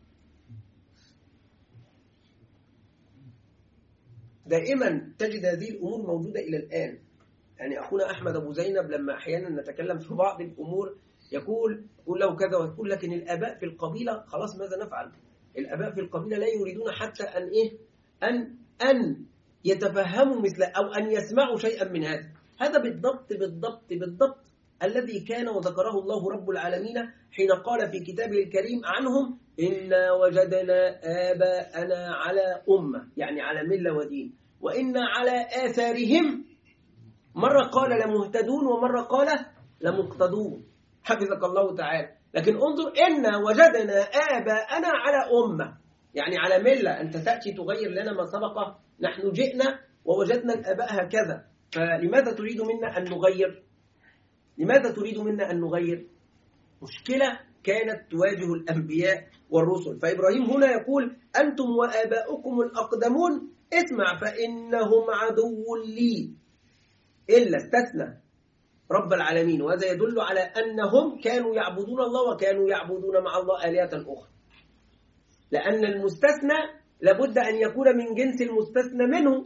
دائما تجد هذه الأمور موجودة إلى الآن. يعني أخونا أحمد أبو زينب لما أحيانا نتكلم في بعض الأمور يقول قل له كذا وتقول، لكن الآباء في القبيلة خلاص ماذا نفعل؟ الآباء في القبيلة لا يريدون حتى أن إيه أن أن يتفهموا مثل أو أن يسمعوا شيئا من هذا. هذا بالضبط بالضبط بالضبط الذي كان وذكره الله رب العالمين حين قال في كتابه الكريم عنهم إنا وجدنا آباءنا على أمة، يعني على ملة ودين، وإنا على آثارهم، مرة قال لمهتدون ومرة قال لمقتدون، حفظك الله تعالى. لكن انظر إنا وجدنا آباءنا على أمة، يعني على ملة. أنت تأتي تغير لنا ما سبق، نحن جئنا ووجدنا الآباء هكذا، فلماذا تريد منا أن نغير؟ لماذا تريد منا أن نغير؟ مشكلة كانت تواجه الأنبياء والرسل. فإبراهيم هنا يقول أنتم وآباؤكم الأقدمون اسمع فإنهم عدو لي، إلا استثنى رب العالمين، وهذا يدل على أنهم كانوا يعبدون الله وكانوا يعبدون مع الله آلهة أخرى، لأن المستثنى لابد أن يكون من جنس المستثنى منه،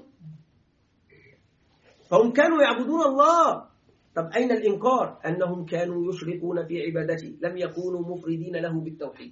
فهم كانوا يعبدون الله. طب أين الإنكار؟ أنهم كانوا يشركون في عبادته، لم يكونوا مفردين له بالتوحيد.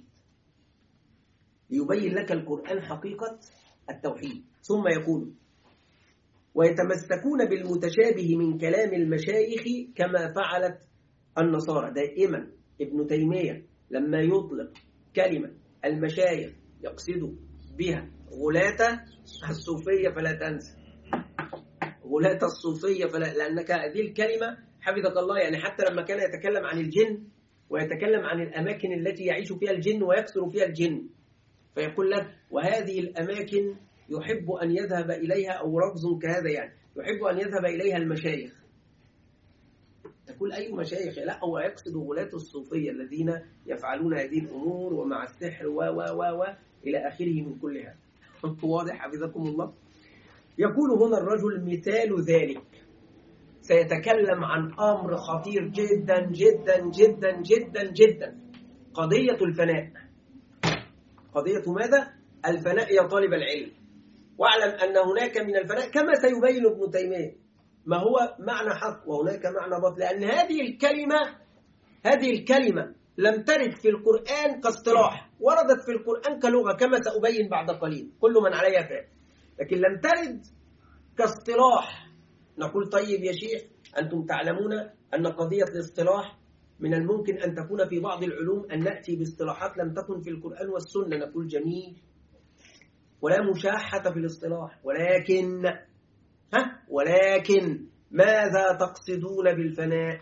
ليبين لك القرآن حقيقة التوحيد. ثم يقول ويتمسكون بالمتشابه من كلام المشايخ كما فعلت النصارى. دائما ابن تيمية لما يطلق كلمة المشايخ يقصد بها غلاة الصوفية، فلا تنسى غلاة الصوفية، فلا، لأنك هذه الكلمة حفظك الله يعني حتى لما كان يتكلم عن الجن ويتكلم عن الأماكن التي يعيش فيها الجن ويكثر فيها الجن، فيقول لك وهذه الأماكن يحب أن يذهب إليها، أو رمز كهذا يعني يحب أن يذهب إليها المشايخ. تقول أي مشايخ؟ لا، هو يقصد غلاة الصوفية الذين يفعلون هذه الأمور ومع السحر و و و و إلى آخره من كل هذا. واضح حفظكم الله؟ يقول هنا الرجل مثال ذلك، سيتكلم عن أمر خطير جدا جدا جدا جدا جدا، قضية الفناء. قضية ماذا؟ الفناء يا طالب العلم. واعلم أن هناك من الفناء كما سيبين ابن تيمية ما هو معنى حق وهناك معنى باطل، لأن هذه الكلمة هذه الكلمة لم ترد في القرآن كاصطلاح، وردت في القرآن كلغة كما سأبين بعد قليل، كل من عليها فعل، لكن لم ترد كاصطلاح. نقول طيب يا شيخ أنتم تعلمون أن قضية الاصطلاح من الممكن أن تكون في بعض العلوم أن نأتي باصطلاحات لم تكن في القرآن والسنة. نقول جميل، ولا مشاحة في الاصطلاح، ولكن ها ولكن ماذا تقصدون بالفناء؟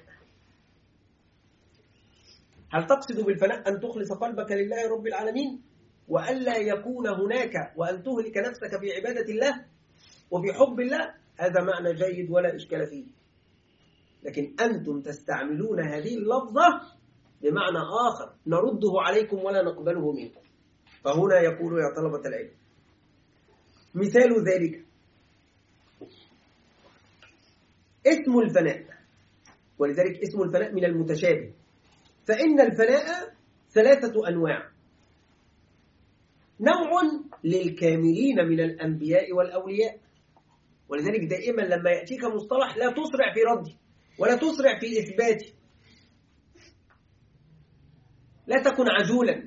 هل تقصد بالفناء أن تخلص قلبك لله رب العالمين وألا يكون هناك وأن تهلك نفسك في عبادة الله وفي حب الله؟ هذا معنى جيد ولا إشكال فيه، لكن أنتم تستعملون هذه اللفظة بمعنى آخر نرده عليكم ولا نقبله منكم. فهنا يقول يا طلبة العلم مثال ذلك اسم الفناء، ولذلك اسم الفناء من المتشابه، فإن الفناء ثلاثة أنواع: نوع للكاملين من الأنبياء والأولياء، ولذلك دائما لما يأتيك مصطلح لا تسرع في رده ولا تسرع في إثباته، لا تكن عجولا،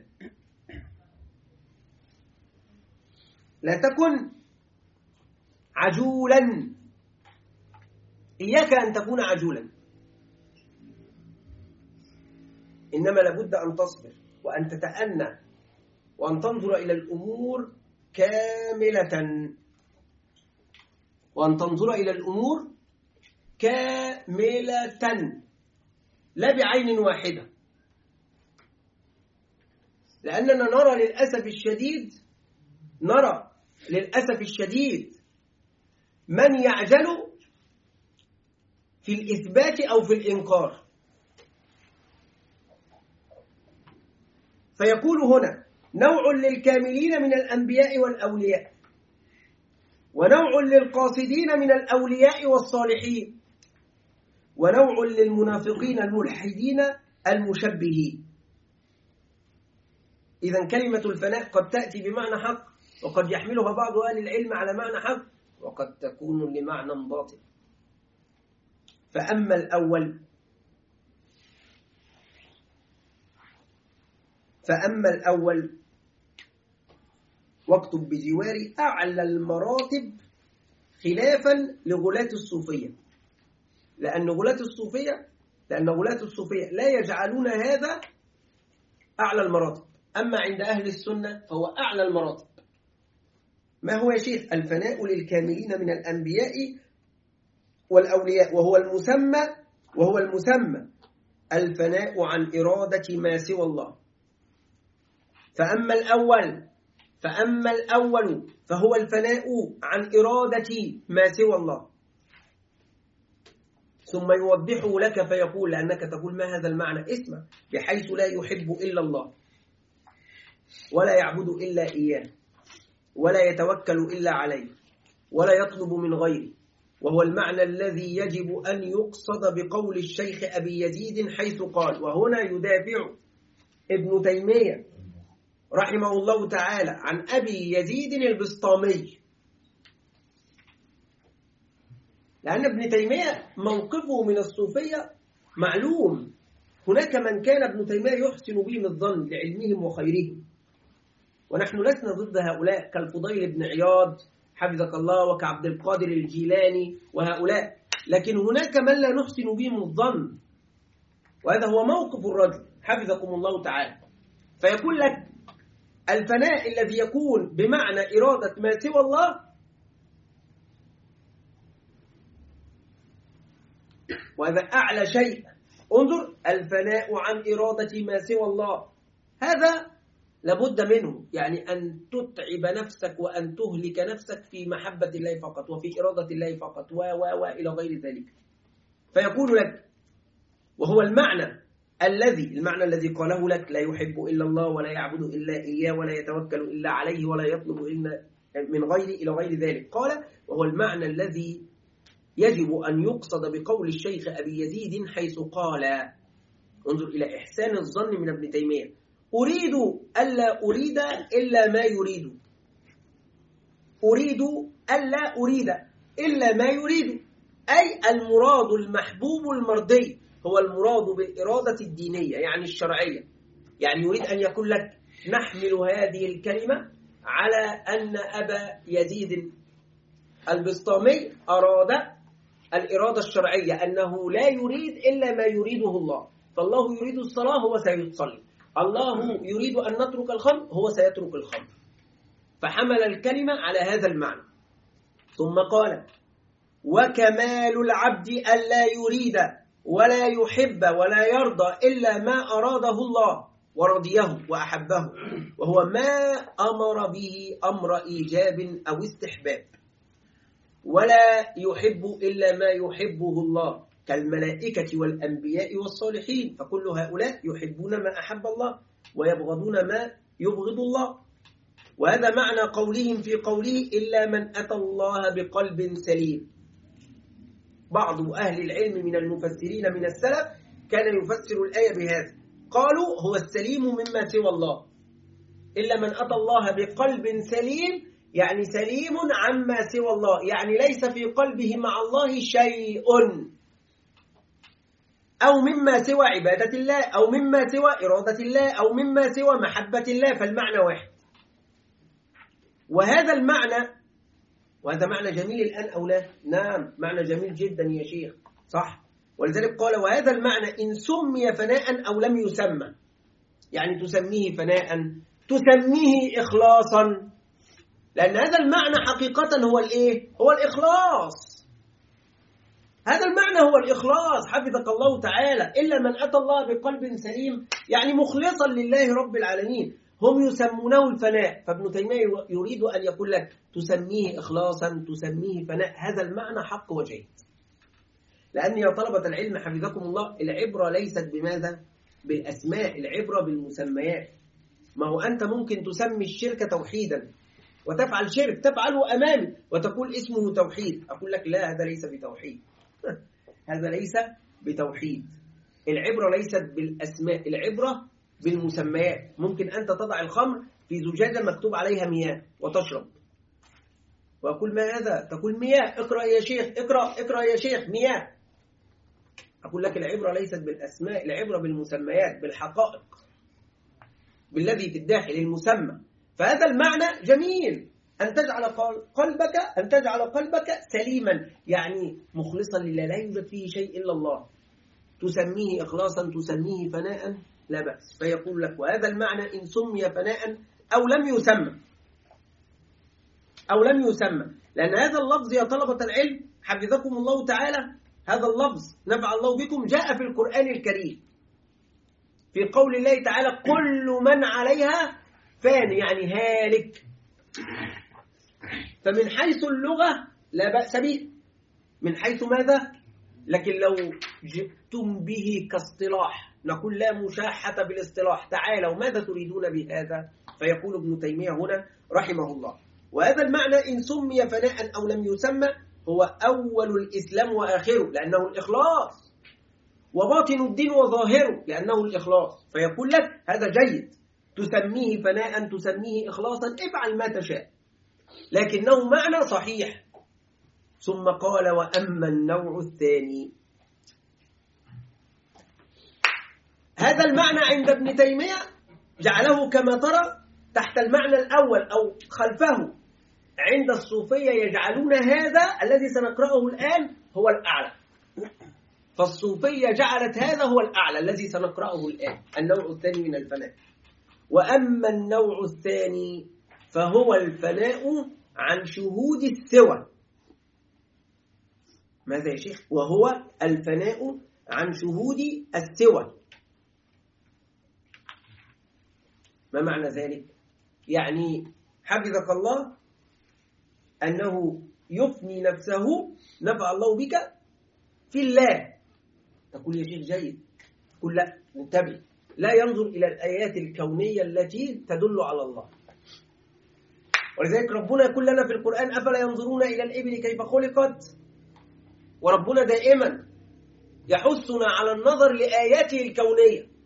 لا تكن عجولا، إياك أن تكون عجولا، إنما لابد أن تصبر وأن تتأنى وأن تنظر إلى الأمور كاملة، وأن تنظر إلى الأمور كاملة لا بعين واحدة، لأننا نرى للأسف الشديد نرى للأسف الشديد من يعجل في الإثبات أو في الإنكار. فيقول هنا نوع للكاملين من الأنبياء والأولياء، ونوع للقاصدين من الأولياء والصالحين، ونوع للمنافقين الملحدين المشبهين. إذن كلمة الفناء قد تأتي بمعنى حق، وقد يحملها بعض أهل العلم على معنى حق، وقد تكون لمعنى باطل. فأما الأول فأما الأول واكتب بجواري أعلى المراتب خلافا لغلاة الصوفية، لأن غلاة الصوفية لأن غلاة الصوفية لا يجعلون هذا أعلى المراتب، أما عند أهل السنة فهو أعلى المراتب. ما هو يا شيخ؟ الفناء للكاملين من الأنبياء والأولياء، وهو المسمى وهو المسمى الفناء عن إرادة ما سوى الله. فأما الأول فأما الأول فهو الفناء عن إرادة ما سوى الله. ثم يوضحه لك فيقول، لأنك تقول ما هذا المعنى؟ اسمع: بحيث لا يحب إلا الله، ولا يعبد إلا إياه، ولا يتوكل إلا عليه، ولا يطلب من غيره، وهو المعنى الذي يجب أن يقصد بقول الشيخ أبي يزيد حيث قال. وهنا يدافع ابن تيمية رحمه الله تعالى عن أبي يزيد البسطامي، لأن ابن تيمية موقفه من الصوفية معلوم. هناك من كان ابن تيمية يحسن بهم الظن لعلمهم وخيرهم، ونحن لسنا ضد هؤلاء كالفضيل بن عياض حفظك الله، وكعبد القادر الجيلاني وهؤلاء، لكن هناك من لا نحسن بهم الظن، وهذا هو موقف الرجل حفظكم الله تعالى. فيقول لك الفناء الذي يكون بمعنى إرادة ما سوى الله، وهذا أعلى شيء. انظر: الفناء عن إرادة ما سوى الله، هذا لابد منه، يعني أن تتعب نفسك وأن تهلك نفسك في محبة الله فقط، وفي إرادة الله فقط، و و و إلى غير ذلك. فيقول لك: وهو المعنى الذي المعنى الذي قاله لك: لا يحب إلا الله، ولا يعبد إلا إياه، ولا يتوكل إلا عليه، ولا يطلب إلا من غيره، إلى غير ذلك. قال: وهو المعنى الذي يجب أن يقصد بقول الشيخ أبي يزيد حيث قال. انظر إلى إحسان الظن من ابن تيمية: أريد ألا أريد إلا ما يريد، أريد ألا أريد إلا ما يريد، أي المراد المحبوب المرضي هو المراد بالإرادة الدينية، يعني الشرعية. يعني يريد أن يقول لك: نحمل هذه الكلمة على أن أبا يزيد البسطامي أراد الإرادة الشرعية، أنه لا يريد إلا ما يريده الله. فالله يريد الصلاة، هو سيصلي. الله يريد أن نترك الخمر، هو سيترك الخمر. فحمل الكلمة على هذا المعنى. ثم قال: وكمال العبد ألا يريد ولا يحب ولا يرضى إلا ما أراده الله ورضيه وأحبه، وهو ما أمر به أمر إيجاب أو استحباب، ولا يحب إلا ما يحبه الله كالملائكة والأنبياء والصالحين، فكل هؤلاء يحبون ما أحب الله ويبغضون ما يبغض الله. وهذا معنى قولهم في قوله: إلا من أتى الله بقلب سليم. بعض أهل العلم من المفسرين من السلف كان يفسر الآية بهذا، قالوا: هو السليم مما سوى الله، إلا من أتى الله بقلب سليم، يعني سليم عما سوى الله، يعني ليس في قلبه مع الله شيء، أو مما سوى عبادة الله، أو مما سوى إرادة الله، أو مما سوى محبة الله، فالمعنى واحد. وهذا المعنى وهذا معنى جميل الآن أو لا؟ نعم، معنى جميل جدا يا شيخ، صح. ولذلك قال: وهذا المعنى إن سمي فناء أو لم يسمى، يعني تسميه فناء، تسميه إخلاصا، لأن هذا المعنى حقيقة هو الإيه؟ هو الإخلاص. هذا المعنى هو الإخلاص حفظك الله تعالى. إلا من أتى الله بقلب سليم، يعني مخلصا لله رب العالمين، هم يسمونه الفناء. فابن تيمية يريد أن يقول لك: تسميه إخلاصا، تسميه فناء. هذا المعنى حق وجيد، لأن يا طلبة العلم حفظكم الله، العبرة ليست بماذا؟ بالأسماء، العبرة بالمسميات. ما هو أنت ممكن تسمي الشرك توحيدا، وتفعل شرك تفعله أمامي وتقول اسمه توحيد، أقول لك لا، هذا ليس بتوحيد. هذا ليس بتوحيد. العبرة ليست بالأسماء، العبرة بالمسميات. ممكن أنت تضع الخمر في زجاجة مكتوب عليها مياه وتشرب، وأقول ما هذا؟ تقول مياه. اقرأ يا شيخ، اقرأ اقرأ يا شيخ، مياه. أقول لك العبرة ليست بالأسماء، العبرة بالمسميات، بالحقائق، بالذي في الداخل المسمى. فهذا المعنى جميل، أن تجعل قلبك أن تجعل قلبك سليما، يعني مخلصا لله، لا يوجد فيه شيء إلا الله، تسميه إخلاصا، تسميه فناء، لا بأس. فيقول لك وهذا المعنى إن سمي فناء أو لم يسمى أو لم يسمى، لأن هذا اللفظ يا طلبة العلم حفظكم الله تعالى، هذا اللفظ نفع الله بكم جاء في القرآن الكريم في قول الله تعالى كل من عليها فان، يعني هالك. فمن حيث اللغة لا بأس به، من حيث ماذا؟ لكن لو جئتم به كاصطلاح نقول لا مشاحة بالاصطلاح، تعالوا ماذا تريدون بهذا؟ فيقول ابن تيمية هنا رحمه الله وهذا المعنى إن سمي فناء أو لم يسمى هو أول الإسلام وآخره، لأنه الإخلاص، وباطن الدين وظاهره لأنه الإخلاص. فيقول لك هذا جيد، تسميه فناء، تسميه إخلاصا، افعل ما تشاء، لكنه معنى صحيح. ثم قال وأما النوع الثاني، هذا المعنى عند ابن تيمية جعله كما ترى تحت المعنى الأول أو خلفه. عند الصوفية يجعلون هذا الذي سنقرأه الآن هو الأعلى، فالصوفية جعلت هذا هو الأعلى الذي سنقرأه الآن، النوع الثاني من الفناء. وأما النوع الثاني فهو الفناء عن شهود السوى. ماذا يا شيخ؟ وهو الفناء عن شهود السوى. ما معنى ذلك؟ يعني حفظك الله أنه يفني نفسه، نفع الله بك في الله. تقول يا شيخ جيد، تقول لا، انتبه، لا ينظر إلى الآيات الكونية التي تدل على الله. ولذلك ربنا يقول لنا في القرآن أفلا ينظرون إلى الإبل كيف خلقت، وربنا دائما يحثنا على النظر لآياته الكونية.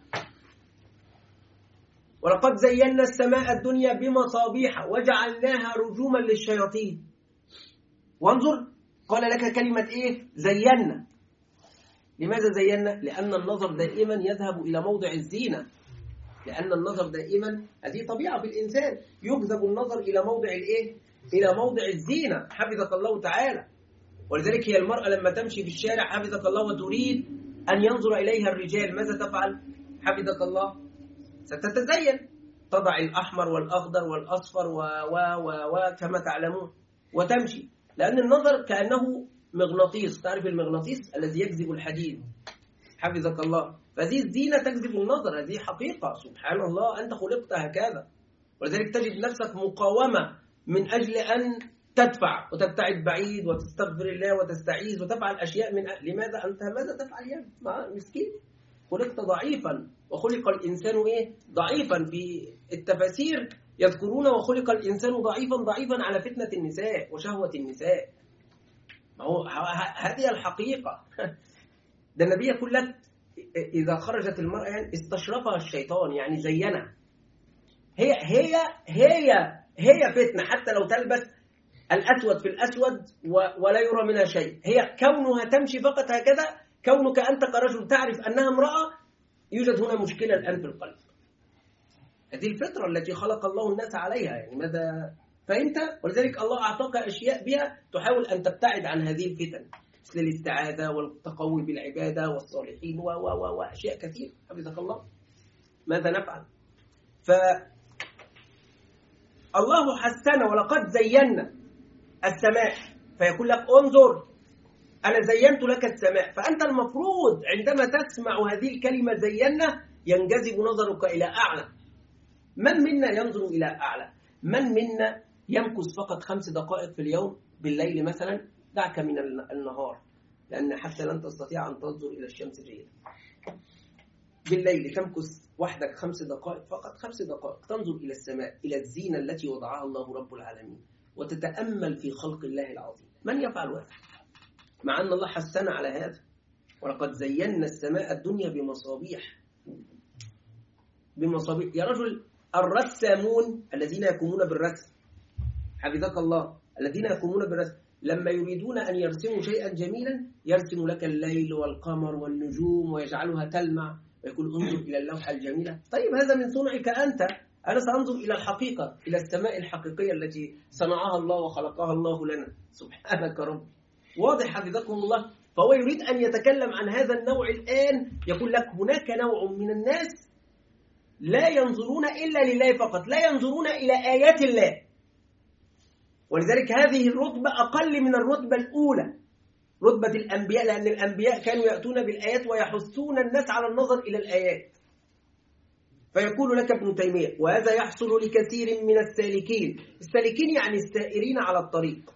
ولقد زينا السماء الدنيا بمصابيح وجعلناها رجوما للشياطين. وانظر قال لك كلمة إيه؟ زينا. لماذا زينا؟ لأن النظر دائما يذهب إلى موضع الزينة، لأن النظر دائما هذه طبيعة في الإنسان، يجذب النظر إلى موضع الإيه؟ إلى موضع الزينة، حفظك الله تعالى. ولذلك هي المرأة لما تمشي في الشارع حفظك الله وتريد أن ينظر إليها الرجال، ماذا تفعل؟ حفظك الله ستتزين، تضع الأحمر والأخضر والأصفر و و و و كما تعلمون وتمشي، لأن النظر كأنه مغناطيس، تعرف المغناطيس الذي يجذب الحديد، حفظك الله. فهذه الزينة تجذب النظر، هذه حقيقة، سبحان الله أنت خلقت هكذا. ولذلك تجد نفسك مقاومة من أجل أن تدفع وتبتعد بعيد وتستغفر الله وتستعيذ وتفعل أشياء من أجل. لماذا أنت ماذا تفعل يا مسكين؟ خلقت ضعيفا، وخلق الإنسان إيه؟ ضعيفا. في التفاسير يذكرون وخلق الإنسان ضعيفا ضعيفا على فتنة النساء وشهوة النساء. ما هو هذه الحقيقة. ده النبي يقول لك إذا خرجت المرأة يعني استشرفها الشيطان، يعني زينها. هي هي هي هي فتنة، حتى لو تلبس الأسود في الأسود ولا يرى منها شيء، هي كونها تمشي فقط هكذا، كونك أنت كرجل تعرف أنها امرأة، يوجد هنا مشكلة الآن في القلب. هذه الفطرة التي خلق الله الناس عليها، يعني ماذا فأنت، ولذلك الله أعطاك أشياء بها تحاول أن تبتعد عن هذه الفتن، مثل الاستعاذة والتقوي بالعبادة والصالحين و و وأشياء كثيرة، حفظك الله. ماذا نفعل؟ فالله حسن ولقد زينا السماء، فيقول لك انظر أنا زينت لك السماء. فأنت المفروض عندما تسمع هذه الكلمة زينا ينجذب نظرك إلى أعلى. من منا ينظر إلى أعلى؟ من منا يمكث فقط خمس دقائق في اليوم بالليل مثلا؟ دعك من النهار، لأن حتى لن تستطيع أن تنظر إلى الشمس جيدا. بالليل تمكث وحدك خمس دقائق فقط، خمس دقائق تنظر إلى السماء، إلى الزينة التي وضعها الله رب العالمين، وتتأمل في خلق الله العظيم. من يفعل هذا؟ مع أن الله حثنا على هذا، ولقد زينا السماء الدنيا بمصابيح بمصابيح يا رجل. الرسامون الذين يقومون بالرسم حفظك الله، الذين يقومون بالرسم لما يريدون أن يرسموا شيئا جميلا يرسم لك الليل والقمر والنجوم ويجعلها تلمع ويقول انظر إلى اللوحة الجميلة. طيب هذا من صنعك أنت، أنا سأنظر إلى الحقيقة، إلى السماء الحقيقية التي صنعها الله وخلقها الله لنا. سبحانك رب. واضح حفظكم الله؟ فهو يريد أن يتكلم عن هذا النوع الآن، يقول لك هناك نوع من الناس لا ينظرون إلا لله فقط، لا ينظرون إلى آيات الله، ولذلك هذه الرتبة أقل من الرتبة الأولى، رتبة الأنبياء، لأن الأنبياء كانوا يأتون بالآيات ويحثون الناس على النظر إلى الآيات. فيقول لك ابن تيمية وهذا يحصل لكثير من السالكين. السالكين يعني السائرين على الطريق.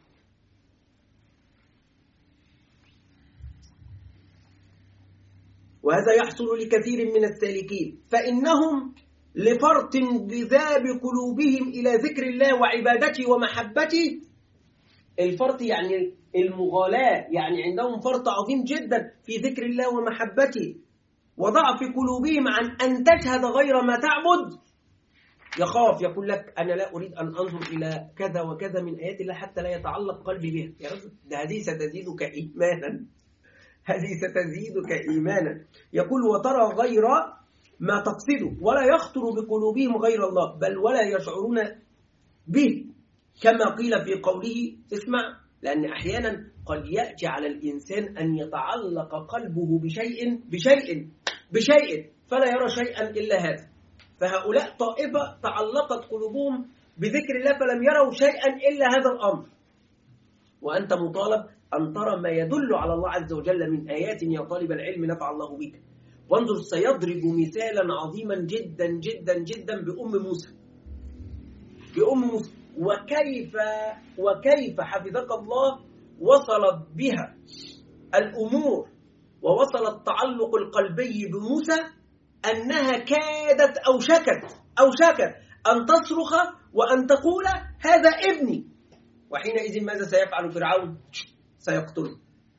وهذا يحصل لكثير من السالكين فإنهم لفرط انجذاب قلوبهم إلى ذكر الله وعبادته ومحبته. الفرط يعني المغالاة، يعني عندهم فرط عظيم جدا في ذكر الله ومحبته، وضعف قلوبهم عن أن تشهد غير ما تعبد. يخاف، يقول لك أنا لا أريد أن أنظر إلى كذا وكذا من آيات الله حتى لا يتعلق قلبي بها. يا رجل ده هذه ستزيدك إيمانا، هذه ستزيدك إيمانا. يقول وترى غير ما تقصده ولا يخطر بقلوبهم غير الله، بل ولا يشعرون به، كما قيل في قوله اسمع، لأن أحيانا قد يأتي على الإنسان أن يتعلق قلبه بشيء بشيء بشيء فلا يرى شيئا إلا هذا. فهؤلاء طائفة تعلقت قلوبهم بذكر الله فلم يروا شيئا إلا هذا الأمر. وأنت مطالب أن ترى ما يدل على الله عز وجل من آيات يا طالب العلم نفع الله بك. وانظر سيضرب مثالا عظيما جدا جدا جدا بأم موسى، بأم موسى وكيف وكيف حفظك الله وصلت بها الأمور ووصل التعلق القلبي بموسى أنها كادت أو شكت أو شكت أن تصرخ وأن تقول هذا ابني. وحينئذ ماذا سيفعل فرعون؟ سيقتله،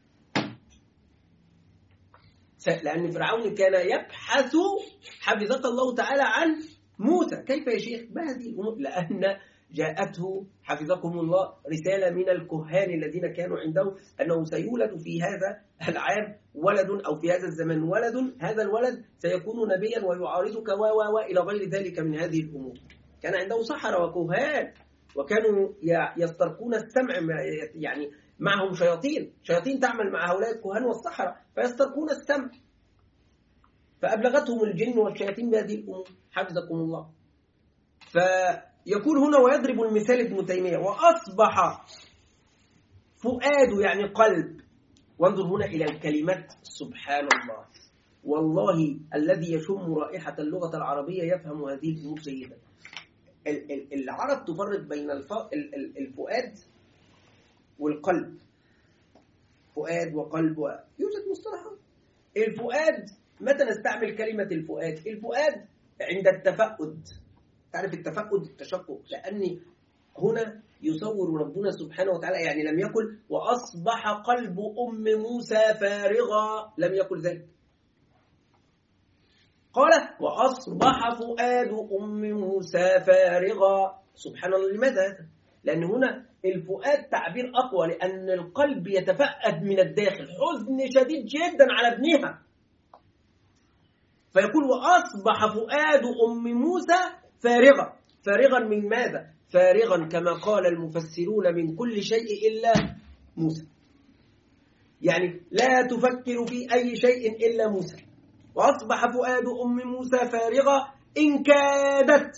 لأن فرعون كان يبحث حفظك الله تعالى عن موسى. كيف يا شيخ؟ ما هذه الأمور؟ لأن جاءته حفظكم الله رسالة من الكهان الذين كانوا عنده أنه سيولد في هذا العام ولد أو في هذا الزمن ولد، هذا الولد سيكون نبيا ويعارضك و و إلى غير ذلك من هذه الأمور. كان عنده سحرة وكهان وكانوا يسترقون السمع، يعني معهم شياطين شياطين تعمل مع هؤلاء الكهان والسحرة فيسترقون السمع، فأبلغتهم الجن والشياطين بهذه الأمور حفظكم الله. فيقول هنا ويضرب المثال ابن تيمية وأصبح فؤاد يعني قلب. وانظر هنا إلى الكلمات، سبحان الله، والله الذي يشم رائحة اللغة العربية يفهم هذه الأمور جيدا. العرب تفرق بين الفؤاد والقلب، فؤاد وقلب ويوجد مصطلحات. الفؤاد متى نستعمل كلمة الفؤاد؟ الفؤاد عند التفقد، تعرف التفقد التشقق، لأن هنا يصور ربنا سبحانه وتعالى، يعني لم يقل وأصبح قلب أم موسى فارغا، لم يقل ذلك، قال وأصبح فؤاد أم موسى فارغا. سبحان الله. لماذا هذا؟ لأن هنا الفؤاد تعبير أقوى، لأن القلب يتفقد من الداخل، حزن شديد جدا على ابنها، فيقول وأصبح فؤاد أم موسى فارغا. فارغا من ماذا؟ فارغا كما قال المفسرون من كل شيء إلا موسى، يعني لا تفكر في أي شيء إلا موسى. وأصبح فؤاد أم موسى فارغا إن كادت.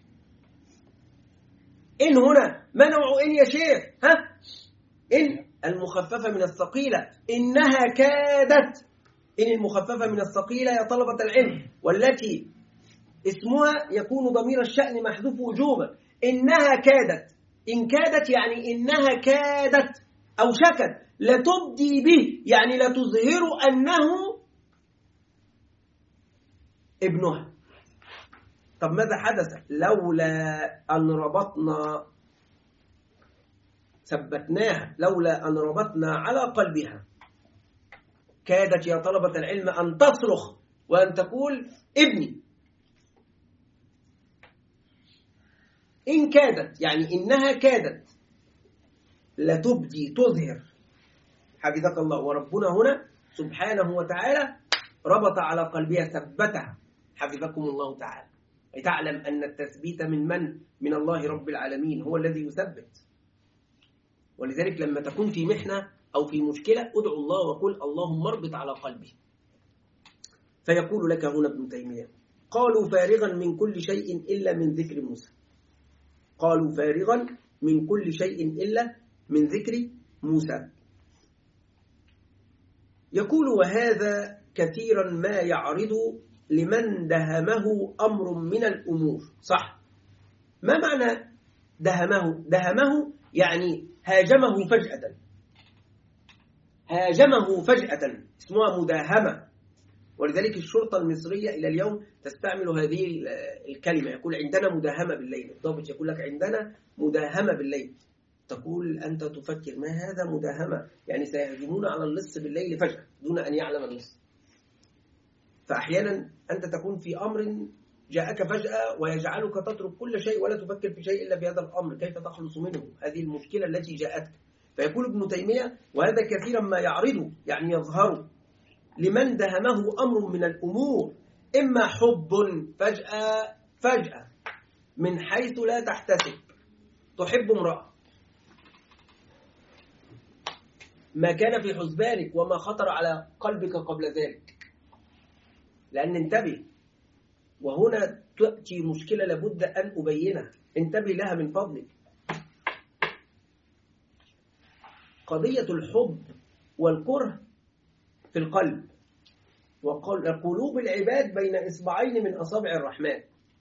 إن هنا ما نوع إن يا شيخ؟ ها؟ إن المخففة من الثقيلة، إنها كادت. إن المخففة من الثقيلة يا طلبة العلم، والتي اسمها يكون ضمير الشأن محذوف وجوبا. إنها كادت، إن كادت يعني إنها كادت أو شكت لتبدي به، يعني لا تظهر أنه ابنها. طب ماذا حدث؟ لولا أن ربطنا ثبتناها، لولا أن ربطنا على قلبها كادت يا طلبة العلم أن تصرخ وأن تقول ابني. إن كادت يعني إنها كادت لتبدي تظهر، حفظك الله. وربنا هنا سبحانه وتعالى ربط على قلبها ثبتها، حفظكم الله تعالى. تعلم أن التثبيت من من؟ من الله رب العالمين، هو الذي يثبت. ولذلك لما تكون في محنة أو في مشكلة ادعو الله وقل اللهم اربط على قلبي. فيقول لك هنا ابن تيمية قالوا فارغا من كل شيء إلا من ذكر موسى. قالوا فارغا من كل شيء إلا من ذكر موسى. يقول وهذا كثيرا ما يعرض لمن دهمه أمر من الأمور. صح. ما معنى دهمه؟ دهمه يعني هاجمه فجأة، هاجمه فجأة، اسمها مداهمة. ولذلك الشرطة المصرية إلى اليوم تستعمل هذه الكلمة، يقول عندنا مداهمة بالليل. الضابط يقول لك عندنا مداهمة بالليل، تقول أنت تفكر ما هذا مداهمة؟ يعني سيهجمون على اللص بالليل فجأة دون أن يعلم اللص. فأحيانا أنت تكون في أمر جاءك فجأة ويجعلك تترك كل شيء ولا تفكر في شيء إلا في هذا الأمر، كيف تخلص منه؟ هذه المشكلة التي جاءتك. فيقول ابن تيمية وهذا كثيرا ما يعرض يعني يظهر لمن دهمه أمر من الأمور، إما حب فجأة فجأة من حيث لا تحتسب، تحب امرأة ما كان في حسبانك وما خطر على قلبك قبل ذلك. لأن انتبه، وهنا تأتي مشكلة لابد أن أبينها، انتبه لها من فضلك. قضية الحب والكره في القلب، وقلوب العباد بين إصبعين من أصابع الرحمن.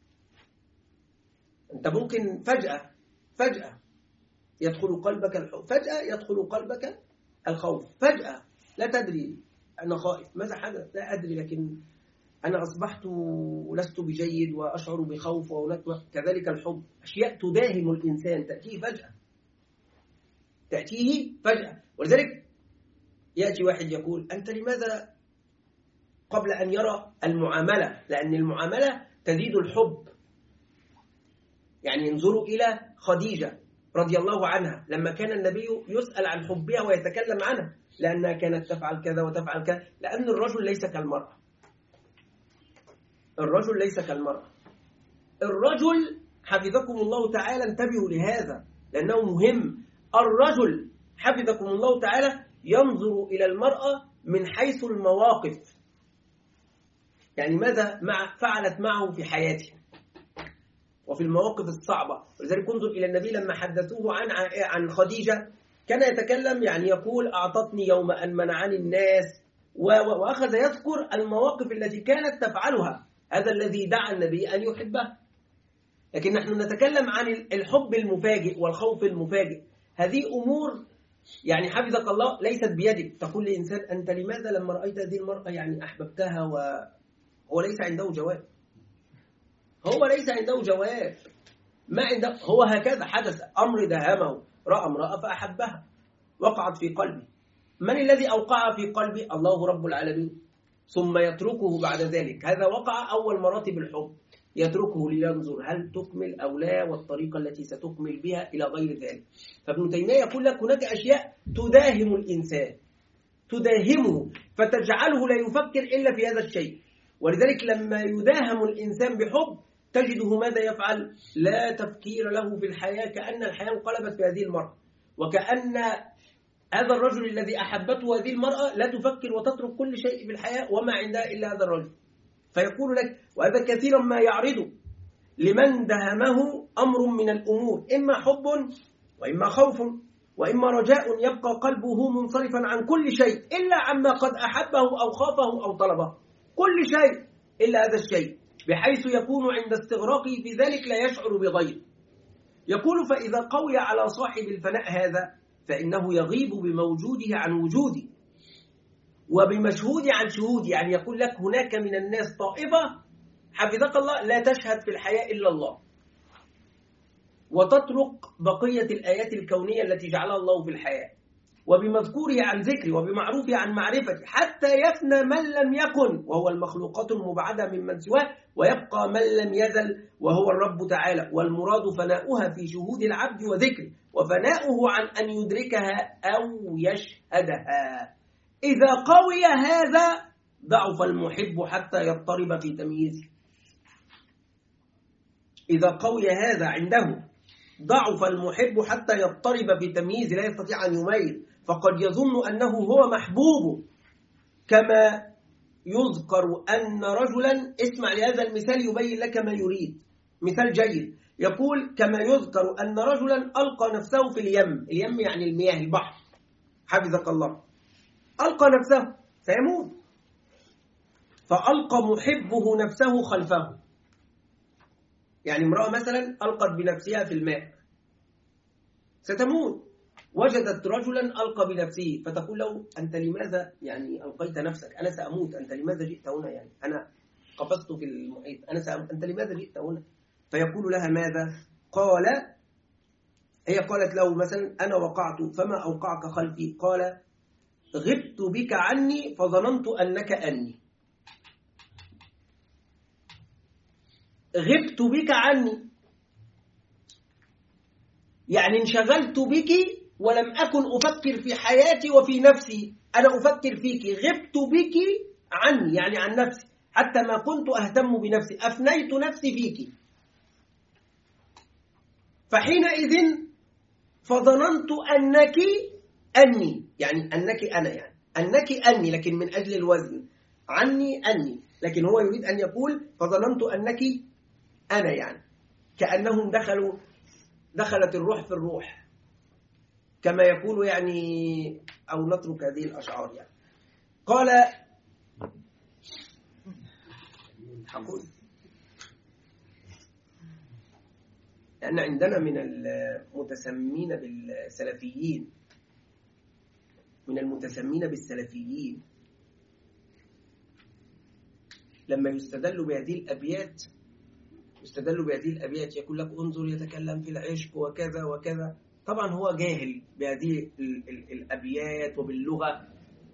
أنت ممكن فجأة فجأة يدخل قلبك الحب، فجأة يدخل قلبك الخوف، فجأة لا تدري أنا خائف ماذا حدث، لا أدري، لكن أنا أصبحت لست بجيد وأشعر بخوف ونكوة. كذلك الحب، أشياء تداهم الإنسان تأتيه فجأة، تأتيه فجأة. ولذلك يأتي واحد يقول أنت لماذا قبل أن يرى المعاملة، لأن المعاملة تزيد الحب. يعني انظروا إلى خديجة رضي الله عنها لما كان النبي يسأل عن حبها ويتكلم عنها، لأنها كانت تفعل كذا وتفعل كذا، لأن الرجل ليس كالمرأة. الرجل ليس كالمرأة. الرجل حفظكم الله تعالى انتبهوا لهذا لأنه مهم. الرجل حفظكم الله تعالى ينظر إلى المرأة من حيث المواقف، يعني ماذا مع فعلت معه في حياته وفي المواقف الصعبة. ولذلك انظر إلى النبي لما حدثوه عن عن خديجة كان يتكلم، يعني يقول أعطتني يوم أن منعني الناس، وأخذ يذكر المواقف التي كانت تفعلها. هذا الذي دعا النبي أن يحبه. لكن نحن نتكلم عن الحب المفاجئ والخوف المفاجئ. هذه أمور يعني حفظك الله ليست بيدك. تقول لإنسان أنت لماذا لما رأيت هذه المرأة يعني أحببتها، وهو ليس عنده جواب. هو ليس عنده جواب، ما عنده. هو هكذا حدث أمر دهمه، رأى امرأة فأحبها، وقعت في قلبي. من الذي أوقع في قلبي؟ الله رب العالمين. ثم يتركه بعد ذلك. هذا وقع أول مراتب الحب، يتركه لينظر هل تكمل أو لا، والطريقة التي ستكمل بها إلى غير ذلك. فابن تيمية يقول لك هناك أشياء تداهم الإنسان، تداهمه فتجعله لا يفكر إلا في هذا الشيء. ولذلك لما يداهم الإنسان بحب تجده ماذا يفعل؟ لا تفكير له في الحياة، كأن الحياة انقلبت في هذه المرأة، وكأن هذا الرجل الذي أحبته هذه المرأة لا تفكر وتترك كل شيء في الحياة وما عندها إلا هذا الرجل. فيقول لك وهذا كثيرا ما يعرض لمن دهمه أمر من الأمور، إما حب وإما خوف وإما رجاء، يبقى قلبه منصرفا عن كل شيء إلا عما قد أحبه أو خافه أو طلبه، كل شيء إلا هذا الشيء، بحيث يكون عند استغراقه في ذلك لا يشعر بغيره. يقول فإذا قوي على صاحب الفناء هذا فإنه يغيب بموجوده عن وجوده وبمشهود عن شهوده. يعني يقول لك هناك من الناس طائفة حفظك الله لا تشهد في الحياة إلا الله، وتترك بقية الآيات الكونية التي جعلها الله في الحياة، وبمذكوره عن ذكري وبمعروفه عن معرفتي، حتى يفنى من لم يكن وهو المخلوقات المبعدة ممن سواه، ويبقى من لم يزل وهو الرب تعالى. والمراد فناؤها في شهود العبد وذكره، وفناؤه عن أن يدركها أو يشهدها. إذا قوي هذا ضعف المحب حتى يضطرب في تمييزه. إذا قوي هذا عنده ضعف المحب حتى يضطرب في تمييزه، لا يستطيع أن يميز، فقد يظن أنه هو محبوب. كما يذكر أن رجلا، اسمع لهذا المثال يبين لك ما يريد، مثال جيد. يقول كما يذكر أن رجلا ألقى نفسه في اليم، اليم يعني المياه، البحر، حفظك الله، ألقى نفسه سيموت، فألقى محبه نفسه خلفه. يعني امرأة مثلا ألقت بنفسها في الماء ستموت، وجدت رجلا ألقى بنفسه، فتقول له أنت لماذا يعني ألقيت نفسك؟ أنا سأموت، أنت لماذا جئت هنا؟ يعني أنا قفزت في المحيط، أنا سأموت، أنت لماذا جئت هنا؟ فيقول لها ماذا؟ قال، هي قالت له مثلا أنا وقعت فما أوقعك خلفي؟ قال غبت بك عني فظننت أنك أني. غبت بك عني يعني انشغلت بك ولم أكن أفكر في حياتي وفي نفسي، أنا أفكر فيك. غبت بك عني يعني عن نفسي، حتى ما كنت أهتم بنفسي، أفنيت نفسي فيك. فحينئذ فظننت أنك أني، يعني أنك أنا، يعني أنك أني، لكن من أجل الوزن، عني أني، لكن هو يريد أن يقول فظننت أنك أنا، يعني كأنهم دخلوا دخلت الروح في الروح، كما يقول يعني، أو نترك هذه الأشعار يعني. قال حقول لأن عندنا من المتسمين بالسلفيين من المتسمين بالسلفيين لما يستدل بهذه الأبيات يستدل بهذه الأبيات يقول لك انظر يتكلم في العشق وكذا وكذا. طبعا هو جاهل بهذه الأبيات وباللغة،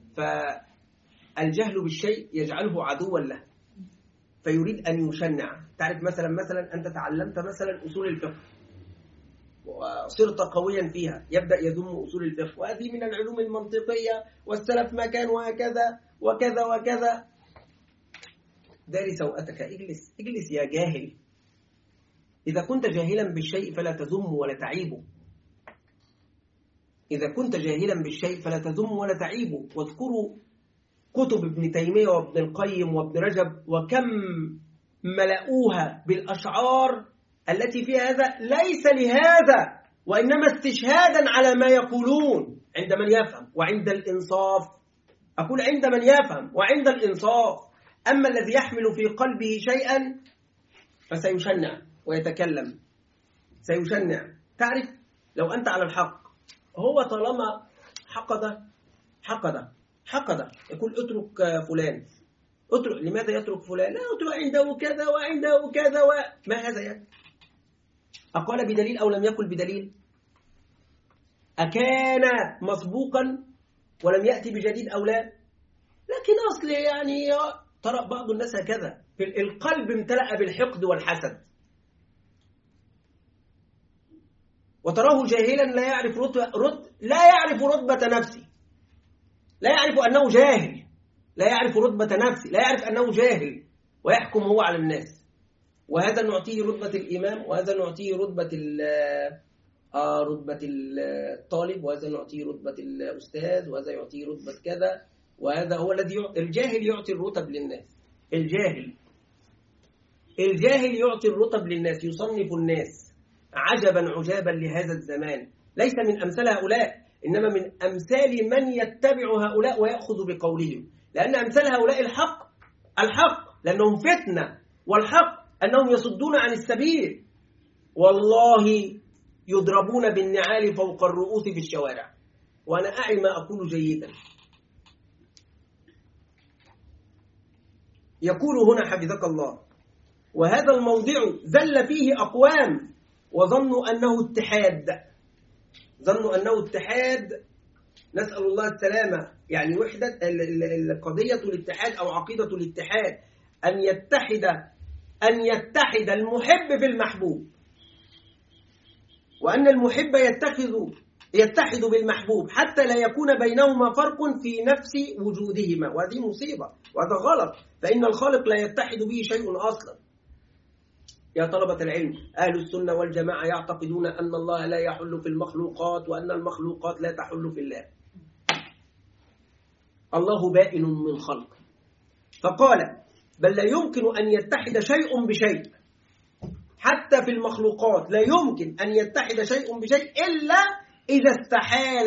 فالجهل بالشيء يجعله عدوا له، فيريد أن يشنع. تعرف مثلا مثلا أنت تعلمت مثلا أصول الفقه وصرت قويا فيها، يبدأ يذم أصول الفقه، وهذه من العلوم المنطقية والسلف ما كان وهكذا وكذا وكذا. داري سوءتك، اجلس اجلس يا جاهل. إذا كنت جاهلا بالشيء فلا تذم ولا تعيبه. إذا كنت جاهلا بالشيء فلا تذم ولا تعيبه. واذكروا كتب ابن تيمية وابن القيم وابن رجب، وكم ملأوها بالأشعار التي فيها هذا ليس لهذا، وإنما استشهادا على ما يقولون عند من يفهم وعند الإنصاف. أقول عند من يفهم وعند الإنصاف. أما الذي يحمل في قلبه شيئا فسيشنع ويتكلم، سيشنع. تعرف لو أنت على الحق، هو طالما حقد حقد حقد يقول اترك فلان، اترك. لماذا يترك فلان؟ لا اترك عنده كذا وعنده كذا و... ما هذا يعني؟ أقال بدليل أو لم يقل بدليل؟ أكان مسبوقا ولم يأتي بجديد أو لا؟ لكن أصل يعني ترى بعض الناس هكذا، القلب امتلأ بالحقد والحسد، وتراه جاهلا لا يعرف رتبة رت... لا يعرف رتبة نفسه، لا يعرف أنه جاهل، لا يعرف رتبة نفسه، لا يعرف أنه جاهل، ويحكم هو على الناس. وهذا نعطيه رتبة الإمام، وهذا نعطيه رتبة آه رتبة الطالب، وهذا نعطيه رتبة الأستاذ، وهذا يعطيه رتبة كذا. وهذا هو الذي يعطي. الجاهل يعطي الرتب للناس. الجاهل الجاهل يعطي الرتب للناس، يصنف الناس. عجبا عجابا لهذا الزمان، ليس من أمثال هؤلاء، إنما من أمثال من يتبع هؤلاء ويأخذ بقولهم. لأن أمثال هؤلاء الحق الحق لأنهم فتنة، والحق أنهم يصدون عن السبيل. والله يضربون بالنعال فوق الرؤوس في الشوارع، وأنا أعي ما أقول جيدا. يقول هنا حفظك الله وهذا الموضع زل فيه أقوام وظنوا أنه اتحاد ظنوا أنه اتحاد نسأل الله السلامة. يعني وحدة قضية الاتحاد أو عقيدة الاتحاد أن يتحد أن يتحد المحب بالمحبوب، وأن المحب يتخذ يتحد بالمحبوب حتى لا يكون بينهما فرق في نفس وجودهما، وهذه مصيبة وهذا غلط، فإن الخالق لا يتحد به شيء أصلا. يا طلبة العلم، أهل السنة والجماعة يعتقدون أن الله لا يحل في المخلوقات وأن المخلوقات لا تحل في الله. الله بائن من خلقه، فقال بل لا يمكن أن يتحد شيء بشيء، حتى في المخلوقات لا يمكن أن يتحد شيء بشيء إلا إذا استحال.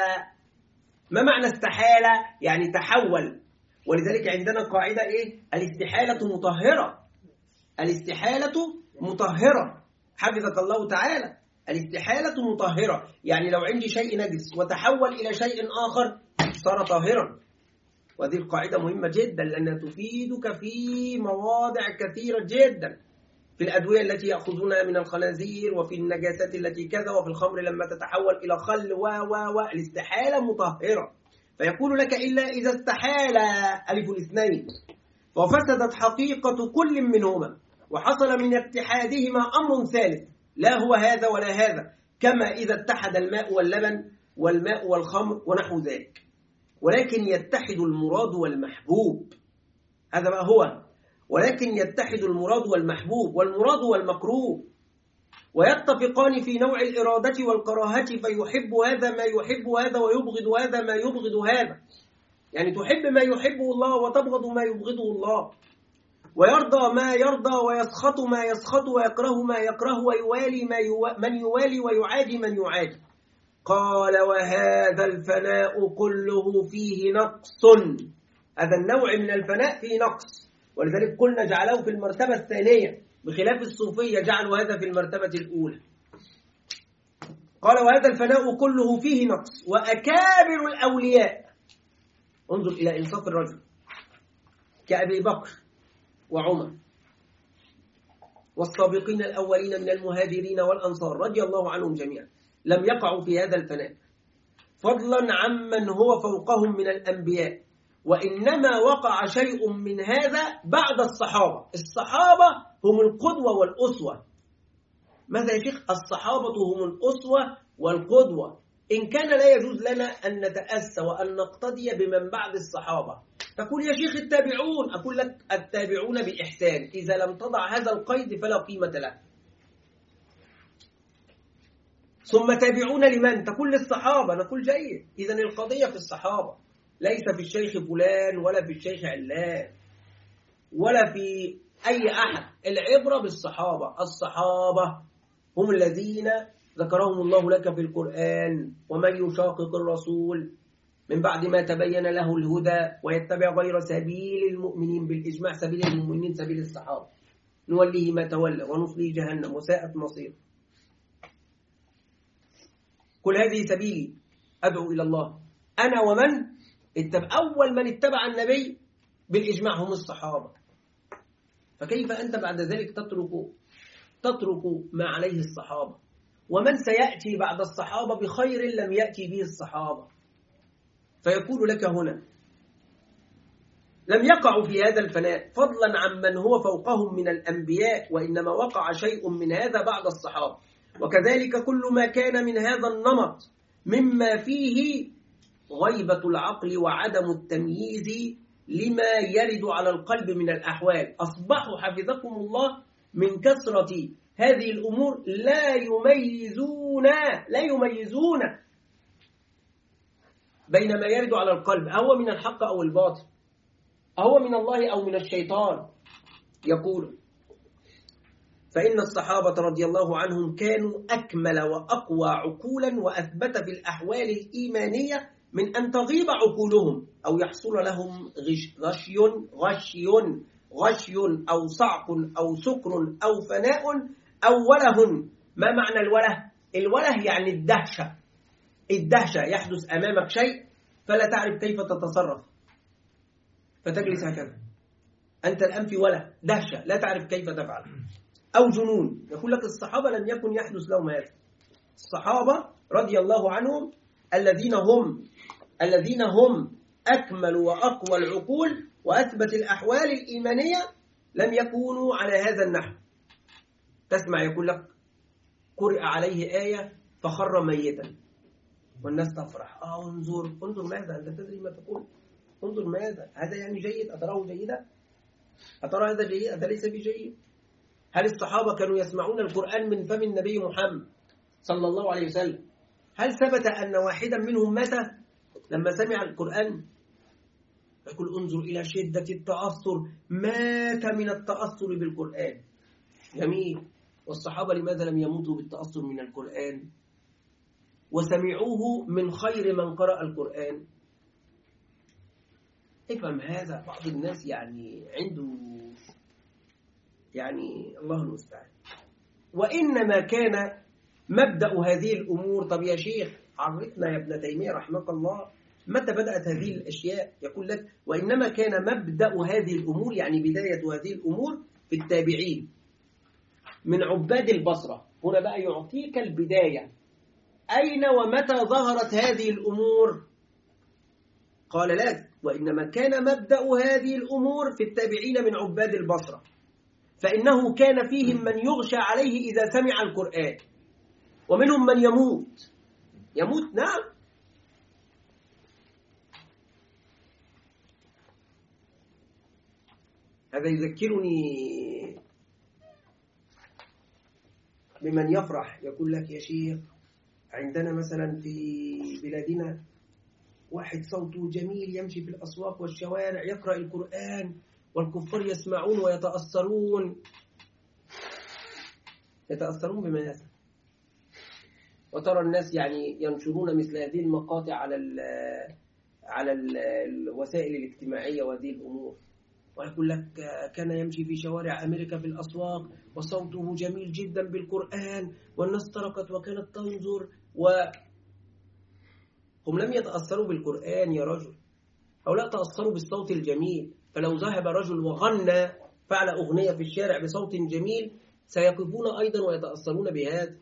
ما معنى استحال؟ يعني تحول. ولذلك عندنا قاعدة إيه؟ الاستحالة مطهرة. الاستحالة مطهرة حفظك الله تعالى. الاستحالة مطهرة، يعني لو عندي شيء نجس وتحول إلى شيء آخر صار طاهرا. وهذه القاعدة مهمة جدا لأنها تفيدك في مواضع كثيرة جدا، في الأدوية التي يأخذونها من الخنازير، وفي النجاسات التي كذا، وفي الخمر لما تتحول إلى خل و و و الاستحالة مطهرة. فيقول لك إلا إذا استحال ألف الاثنين وفسدت حقيقة كل منهما وحصل من اتحادهما أمر ثالث لا هو هذا ولا هذا، كما إذا اتحد الماء واللبن والماء والخمر ونحو ذلك. ولكن يتحد المراد والمحبوب، هذا ما هو. ولكن يتحد المراد والمحبوب والمراد والمكروه، ويتفقان في نوع الإرادة والكراهة، فيحب هذا ما يحب هذا ويبغض هذا ما يبغض هذا. يعني تحب ما يحبه الله وتبغض ما يبغضه الله، ويرضى ما يرضى ويسخط ما يسخط ويكره ما يكره ويوالي ما يو... من يوالي ويعادي من يعادي. قال وهذا الفناء كله فيه نقص، هذا النوع من الفناء فيه نقص، ولذلك قلنا جعله في المرتبة الثانية، بخلاف الصوفية جعلوا هذا في المرتبة الأولى. قال وهذا الفناء كله فيه نقص، وأكابر الأولياء، انظر إلى إنصاف الرجل، كأبي بكر وعمر والسابقين الأولين من المهاجرين والأنصار رضي الله عنهم جميعا، لم يقعوا في هذا الفناء، فضلا عمن هو فوقهم من الأنبياء، وإنما وقع شيء من هذا بعد الصحابة. الصحابة هم القدوة والأسوة. ماذا يا شيخ؟ الصحابة هم الأسوة والقدوة. إن كان لا يجوز لنا أن نتأسى وأن نقتدي بمن بعد الصحابة، تقول يا شيخ التابعون، أقول لك التابعون بإحسان، إذا لم تضع هذا القيد فلا قيمة له. ثم تابعون لمن؟ تقول للصحابة، نقول جيد، إذن القضية في الصحابة، ليس في الشيخ فلان ولا في الشيخ علان ولا في أي أحد. العبرة بالصحابة. الصحابة هم الذين ذكرهم الله لك في القرآن، ومن يشاقق الرسول من بعد ما تبين له الهدى ويتبع غير سبيل المؤمنين، بالإجماع سبيل المؤمنين سبيل الصحابة، نوليه ما تولى ونصليه جهنم وساءت مصير. كل هذه سبيلي أدعو إلى الله أنا ومن اتبع. أول من اتبع النبي بالإجماع هم الصحابة، فكيف أنت بعد ذلك تترك تترك ما عليه الصحابة؟ ومن سيأتي بعد الصحابة بخير لم يأتي به الصحابة؟ فيقول لك هنا لم يقعوا في هذا الفناء فضلا عمن هو فوقهم من الأنبياء، وإنما وقع شيء من هذا بعد الصحابة. وكذلك كل ما كان من هذا النمط مما فيه غيبة العقل وعدم التمييز لما يرد على القلب من الأحوال، أصبحوا حفظكم الله من كثرة هذه الأمور لا يميزون لا يميزون بين ما يرد على القلب، أهو من الحق أو الباطل، أهو من الله أو من الشيطان. يقول فإن الصحابة رضي الله عنهم كانوا أكمل وأقوى عقولا وأثبت في الأحوال الإيمانية من أن تغيب عقولهم أو يحصل لهم غش غشي غشي غشي أو صعق أو سكر أو فناء أو وله. ما معنى الوله؟ الوله يعني الدهشة. الدهشة يحدث أمامك شيء فلا تعرف كيف تتصرف، فتجلس هكذا أنت الآن في ولا دهشة لا تعرف كيف تفعل، أو جنون. يقول لك الصحابة لم يكن يحدث لهم هذا. الصحابة رضي الله عنهم الذين هم الذين هم أكمل وأقوى العقول وأثبت الأحوال الإيمانية لم يكونوا على هذا النحو. تسمع يقول لك قرئ عليه آية فخر ميتا والناس تفرح. آه انظر انظر ماذا أنت تدري ما تقول، انظر ماذا هذا يعني جيد، أتراه جيدا، أترى هذا جيد، هذا ليس بجيد. هل الصحابة كانوا يسمعون القرآن من فم النبي محمد صلى الله عليه وسلم؟ هل ثبت أن واحدا منهم مات لما سمع القرآن؟ يقول انظر إلى شدة التأثر، مات من التأثر بالقرآن. جميل. والصحابة لماذا لم يموتوا بالتأثر من القرآن وسمعوه من خير من قرأ القرآن؟ افهم هذا. بعض الناس يعني عنده يعني الله المستعان. وإنما كان مبدأ هذه الأمور. طب يا شيخ عرفنا يا ابن تيمية رحمك الله متى بدأت هذه الأشياء؟ يقول لك وإنما كان مبدأ هذه الأمور يعني بداية هذه الأمور في التابعين من عباد البصرة. هنا بقى يعطيك البداية. أين ومتى ظهرت هذه الأمور؟ قال لا، وإنما كان مبدأ هذه الأمور في التابعين من عباد البصرة، فإنه كان فيهم من يغشى عليه إذا سمع القرآن، ومنهم من يموت يموت نعم. هذا يذكرني بمن يفرح يقول لك يا شيخ عندنا مثلا في بلادنا واحد صوته جميل يمشي في الأسواق والشوارع يقرأ القرآن والكفار يسمعون ويتأثرون. يتأثرون بماذا؟ وترى الناس يعني ينشرون مثل هذه المقاطع على ال على ال الوسائل الاجتماعية وهذه الأمور، ويقول لك كان يمشي في شوارع أمريكا في الأسواق وصوته جميل جدا بالقرآن والناس تركت وكانت تنظر، وهم لم يتأثروا بالقرآن يا رجل، أو لا تأثروا بالصوت الجميل. فلو ذهب رجل وغنى فعل أغنية في الشارع بصوت جميل سيقفون أيضا ويتأثرون بهذا.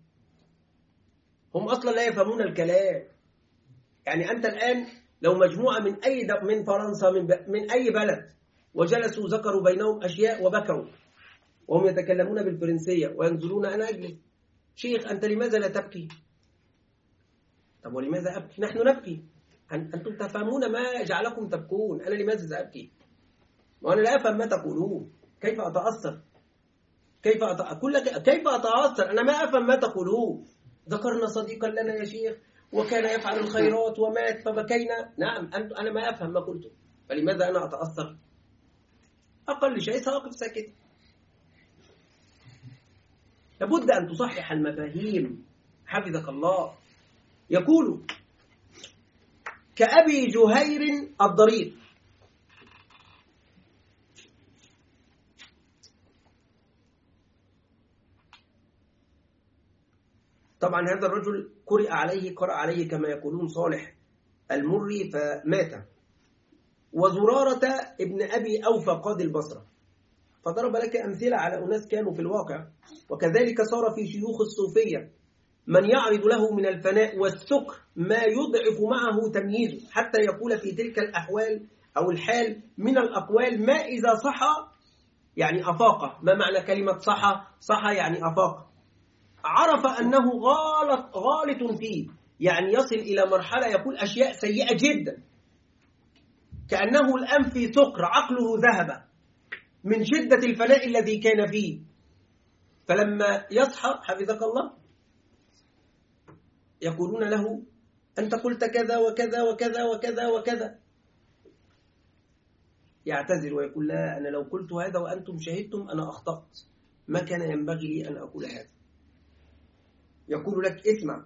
هم أصلا لا يفهمون الكلام. يعني أنت الآن لو مجموعة من أي من فرنسا من, من أي بلد وجلسوا ذكروا بينهم أشياء وبكوا وهم يتكلمون بالفرنسية وينزلون أنا أجلس، شيخ أنت لماذا لا تبكي؟ طب ولماذا أبكي؟ نحن نبكي، أنتم تفهمون ما جعلكم تبكون، أنا لماذا سأبكي؟ وأنا لا أفهم ما تقولون، كيف أتأثر؟ كيف أتأثر؟ كيف أتأثر؟ أنا ما أفهم ما تقولون. ذكرنا صديقا لنا يا شيخ وكان يفعل الخيرات ومات فبكينا. نعم أنا ما أفهم ما قلته، فلماذا أنا أتأثر؟ أقل شيء سأقف ساكت. لابد أن تصحح المفاهيم حفظك الله. يقول كأبي جهير الضرير. طبعا هذا الرجل قرئ عليه قرأ عليه كما يقولون صالح المري فمات. وزرارة ابن أبي أوفى قاضي البصرة. فضرب لك أمثلة على أناس كانوا في الواقع. وكذلك صار في شيوخ الصوفية من يعرض له من الفناء والسكر ما يضعف معه تمييزه، حتى يقول في تلك الأحوال أو الحال من الأقوال ما إذا صح يعني أفاق. ما معنى كلمة صح؟ صح يعني أفاق، عرف أنه غالط غالط فيه، يعني يصل إلى مرحلة يقول أشياء سيئة جدا كأنه الآن في سكر عقله ذهب من شدة الفناء الذي كان فيه. فلما يصحى حفظك الله يقولون له أنت قلت كذا وكذا وكذا وكذا وكذا، يعتذر ويقول لا أنا لو قلت هذا وأنتم شهدتم أنا أخطأت، ما كان ينبغي لي أن أقول هذا. يقول لك اسمع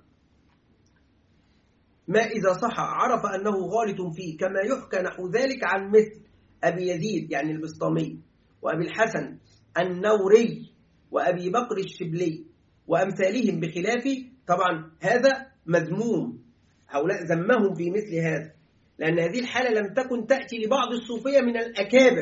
ما إذا صح عرف أنه غالط فيه، كما يحكى نحو ذلك عن مثل أبي يزيد يعني البسطامي وأبي الحسن النوري وأبي بكر الشبلي وأمثالهم بخلافه. طبعا هذا مذموم، هؤلاء ذمهم في مثل هذا، لأن هذه الحالة لم تكن تأتي لبعض الصوفية من الأكابر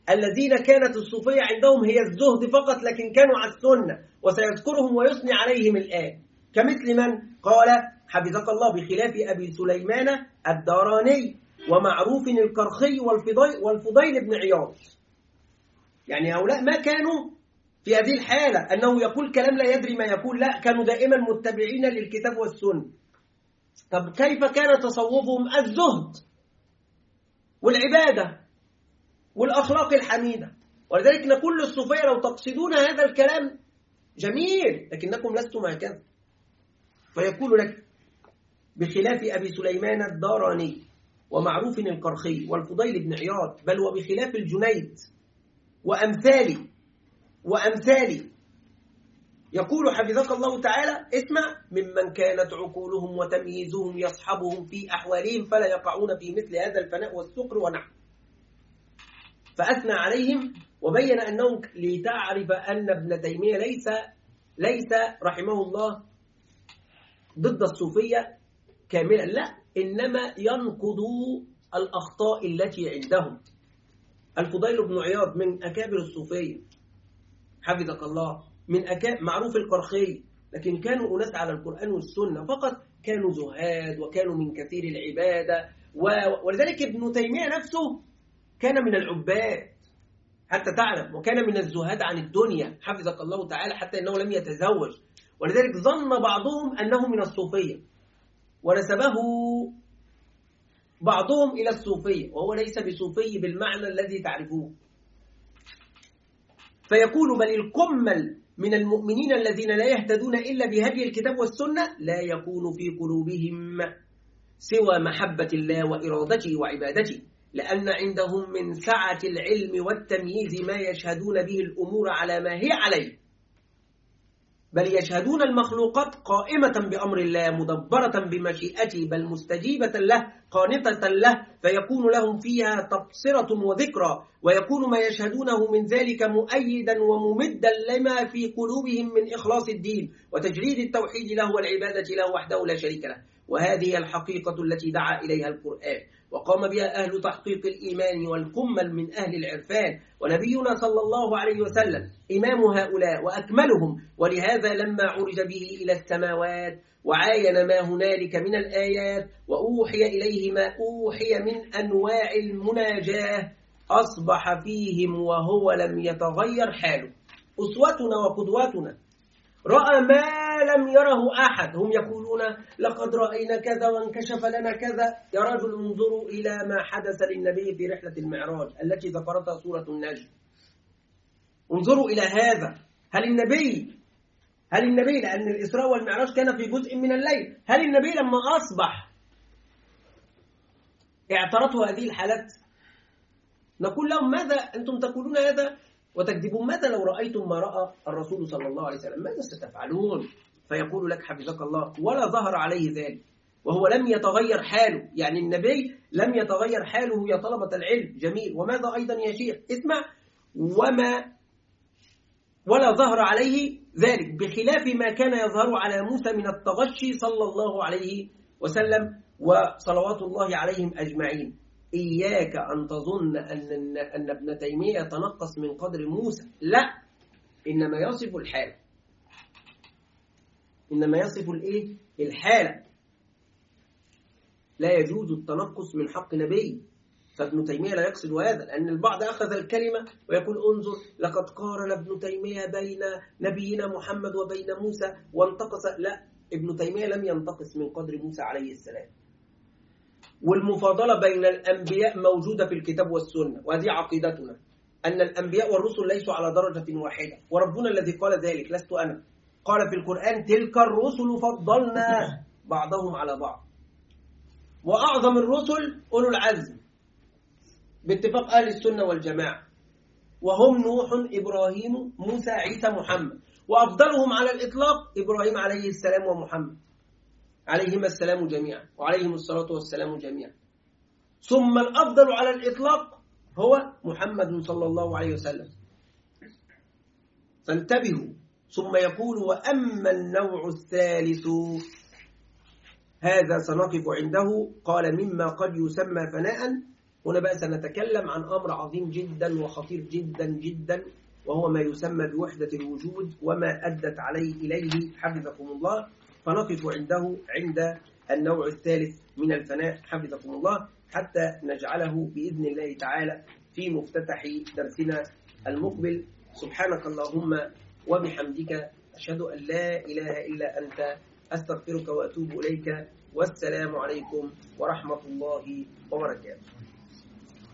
الذين كانت الصوفية عندهم هي الزهد فقط، لكن كانوا على السنة، وسيذكرهم ويثني عليهم الآن. كمثل من قال حفظك الله بخلاف أبي سليمان الداراني ومعروف الكرخي والفضيل, والفضيل بن عياض. يعني هؤلاء ما كانوا في هذه الحالة أنه يقول كلام لا يدري ما يقول، لا، كانوا دائما متبعين للكتاب والسنة. طب كيف كان تصوفهم؟ الزهد والعبادة والأخلاق الحميدة. ولذلك نقول للصوفية لو تقصدون هذا الكلام جميل، لكنكم لستم هكذا. فيقول لك بخلاف أبي سليمان الداراني ومعروف الكرخي والفضيل بن عياض، بل وبخلاف الجنيد وأمثالي وأمثالي. يقول حفظك الله تعالى اسمع: ممن كانت عقولهم وتمييزهم يصحبهم في أحوالهم فلا يقعون في مثل هذا الفناء والسكر ونحو. فأثنى عليهم وبين أنهم لتعرف أن ابن تيمية ليس ليس رحمه الله ضد الصوفية كاملا، لا، إنما ينقض الأخطاء التي عندهم. الفضيل بن عياض من أكابر الصوفية حفظك الله، من أكابر معروف الكرخي، لكن كانوا أناس على القرآن والسنة فقط، كانوا زهاد وكانوا من كثير العبادة. ولذلك ابن تيمية نفسه كان من العباد حتى تعلم، وكان من الزهاد عن الدنيا حفظك الله تعالى، حتى أنه لم يتزوج. ولذلك ظن بعضهم أنه من الصوفية ونسبه بعضهم إلى الصوفية، وهو ليس بصوفي بالمعنى الذي تعرفوه. فيقول: بل الكمل من المؤمنين الذين لا يهتدون إلا بهدي الكتاب والسنة لا يكون في قلوبهم سوى محبة الله وإرادته وعبادته، لأن عندهم من سعة العلم والتمييز ما يشهدون به الأمور على ما هي عليه، بل يشهدون المخلوقات قائمة بأمر الله مدبرة بمشيئته، بل مستجيبة له قانتة له، فيكون لهم فيها تبصرة وذكرى، ويكون ما يشهدونه من ذلك مؤيدا وممدا لما في قلوبهم من إخلاص الدين وتجريد التوحيد له والعبادة له وحده لا شريك له. وهذه الحقيقة التي دعا إليها القرآن وقام بها أهل تحقيق الإيمان والكمل من أهل العرفان، ونبينا صلى الله عليه وسلم إمام هؤلاء وأكملهم. ولهذا لما عرج به إلى السماوات وعاين ما هنالك من الآيات وأوحي إليه ما أوحي من أنواع المناجاة أصبح فيهم وهو لم يتغير حاله. أسوتنا وقدوتنا رأى ما لم يره أحد. هم يقولون لقد رأينا كذا وانكشف لنا كذا. يا رجل انظروا إلى ما حدث للنبي في رحلة المعراج التي ذكرتها سورة النجم. انظروا إلى هذا. هل النبي هل النبي لأن الإسراء والمعراج كان في جزء من الليل، هل النبي لما أصبح اعترته هذه الحالات؟ نقول لهم: ماذا أنتم تقولون هذا وتكذبون؟ ماذا لو رأيتم ما رأى الرسول صلى الله عليه وسلم؟ ماذا ستفعلون؟ فيقول لك حفظك الله: ولا ظهر عليه ذلك، وهو لم يتغير حاله. يعني النبي لم يتغير حاله يا طلبة العلم. جميل. وماذا أيضا يا شيخ؟ اسمع: وما ولا ظهر عليه ذلك بخلاف ما كان يظهر على موسى من التغشي صلى الله عليه وسلم وصلوات الله عليهم أجمعين. إياك أن تظن أن أن ابن تيمية يتنقص من قدر موسى، لا، إنما يصف الحالة، إنما يصف الإيه؟ الحالة. لا يجوز التنقص من حق نبي. فابن تيمية لا يقصد هذا، لأن البعض أخذ الكلمة ويقول: انظر لقد قارن ابن تيمية بين نبينا محمد وبين موسى وانتقص. لا، ابن تيمية لم ينتقص من قدر موسى عليه السلام. والمفاضلة بين الأنبياء موجودة في الكتاب والسنة، وهذه عقيدتنا أن الأنبياء والرسل ليسوا على درجة واحدة، وربنا الذي قال ذلك لست أنا. قال في القرآن: تلك الرسل فضلنا بعضهم على بعض. وأعظم الرسل أولو العزم باتفاق أهل السنة والجماعة، وهم نوح، إبراهيم، موسى، عيسى، محمد. وأفضلهم على الإطلاق إبراهيم عليه السلام ومحمد عليهما السلام جميعا وعليهم الصلاة والسلام جميعا. ثم الأفضل على الإطلاق هو محمد صلى الله عليه وسلم. فانتبهوا. ثم يقول: وأما النوع الثالث هذا سنقف عنده. قال: مما قد يسمى فناء هنا بقى سنتكلم عن أمر عظيم جدا وخطير جدا جدا، وهو ما يسمى بوحدة الوجود وما أدت عليه إليه حفظكم الله. فنقف عنده عند النوع الثالث من الفناء حفظكم الله، حتى نجعله بإذن الله تعالى في مفتتح درسنا المقبل. سبحانك اللهم وبحمدك، أشهد أن لا إله إلا أنت، أستغفرك وأتوب إليك، والسلام عليكم ورحمة الله وبركاته.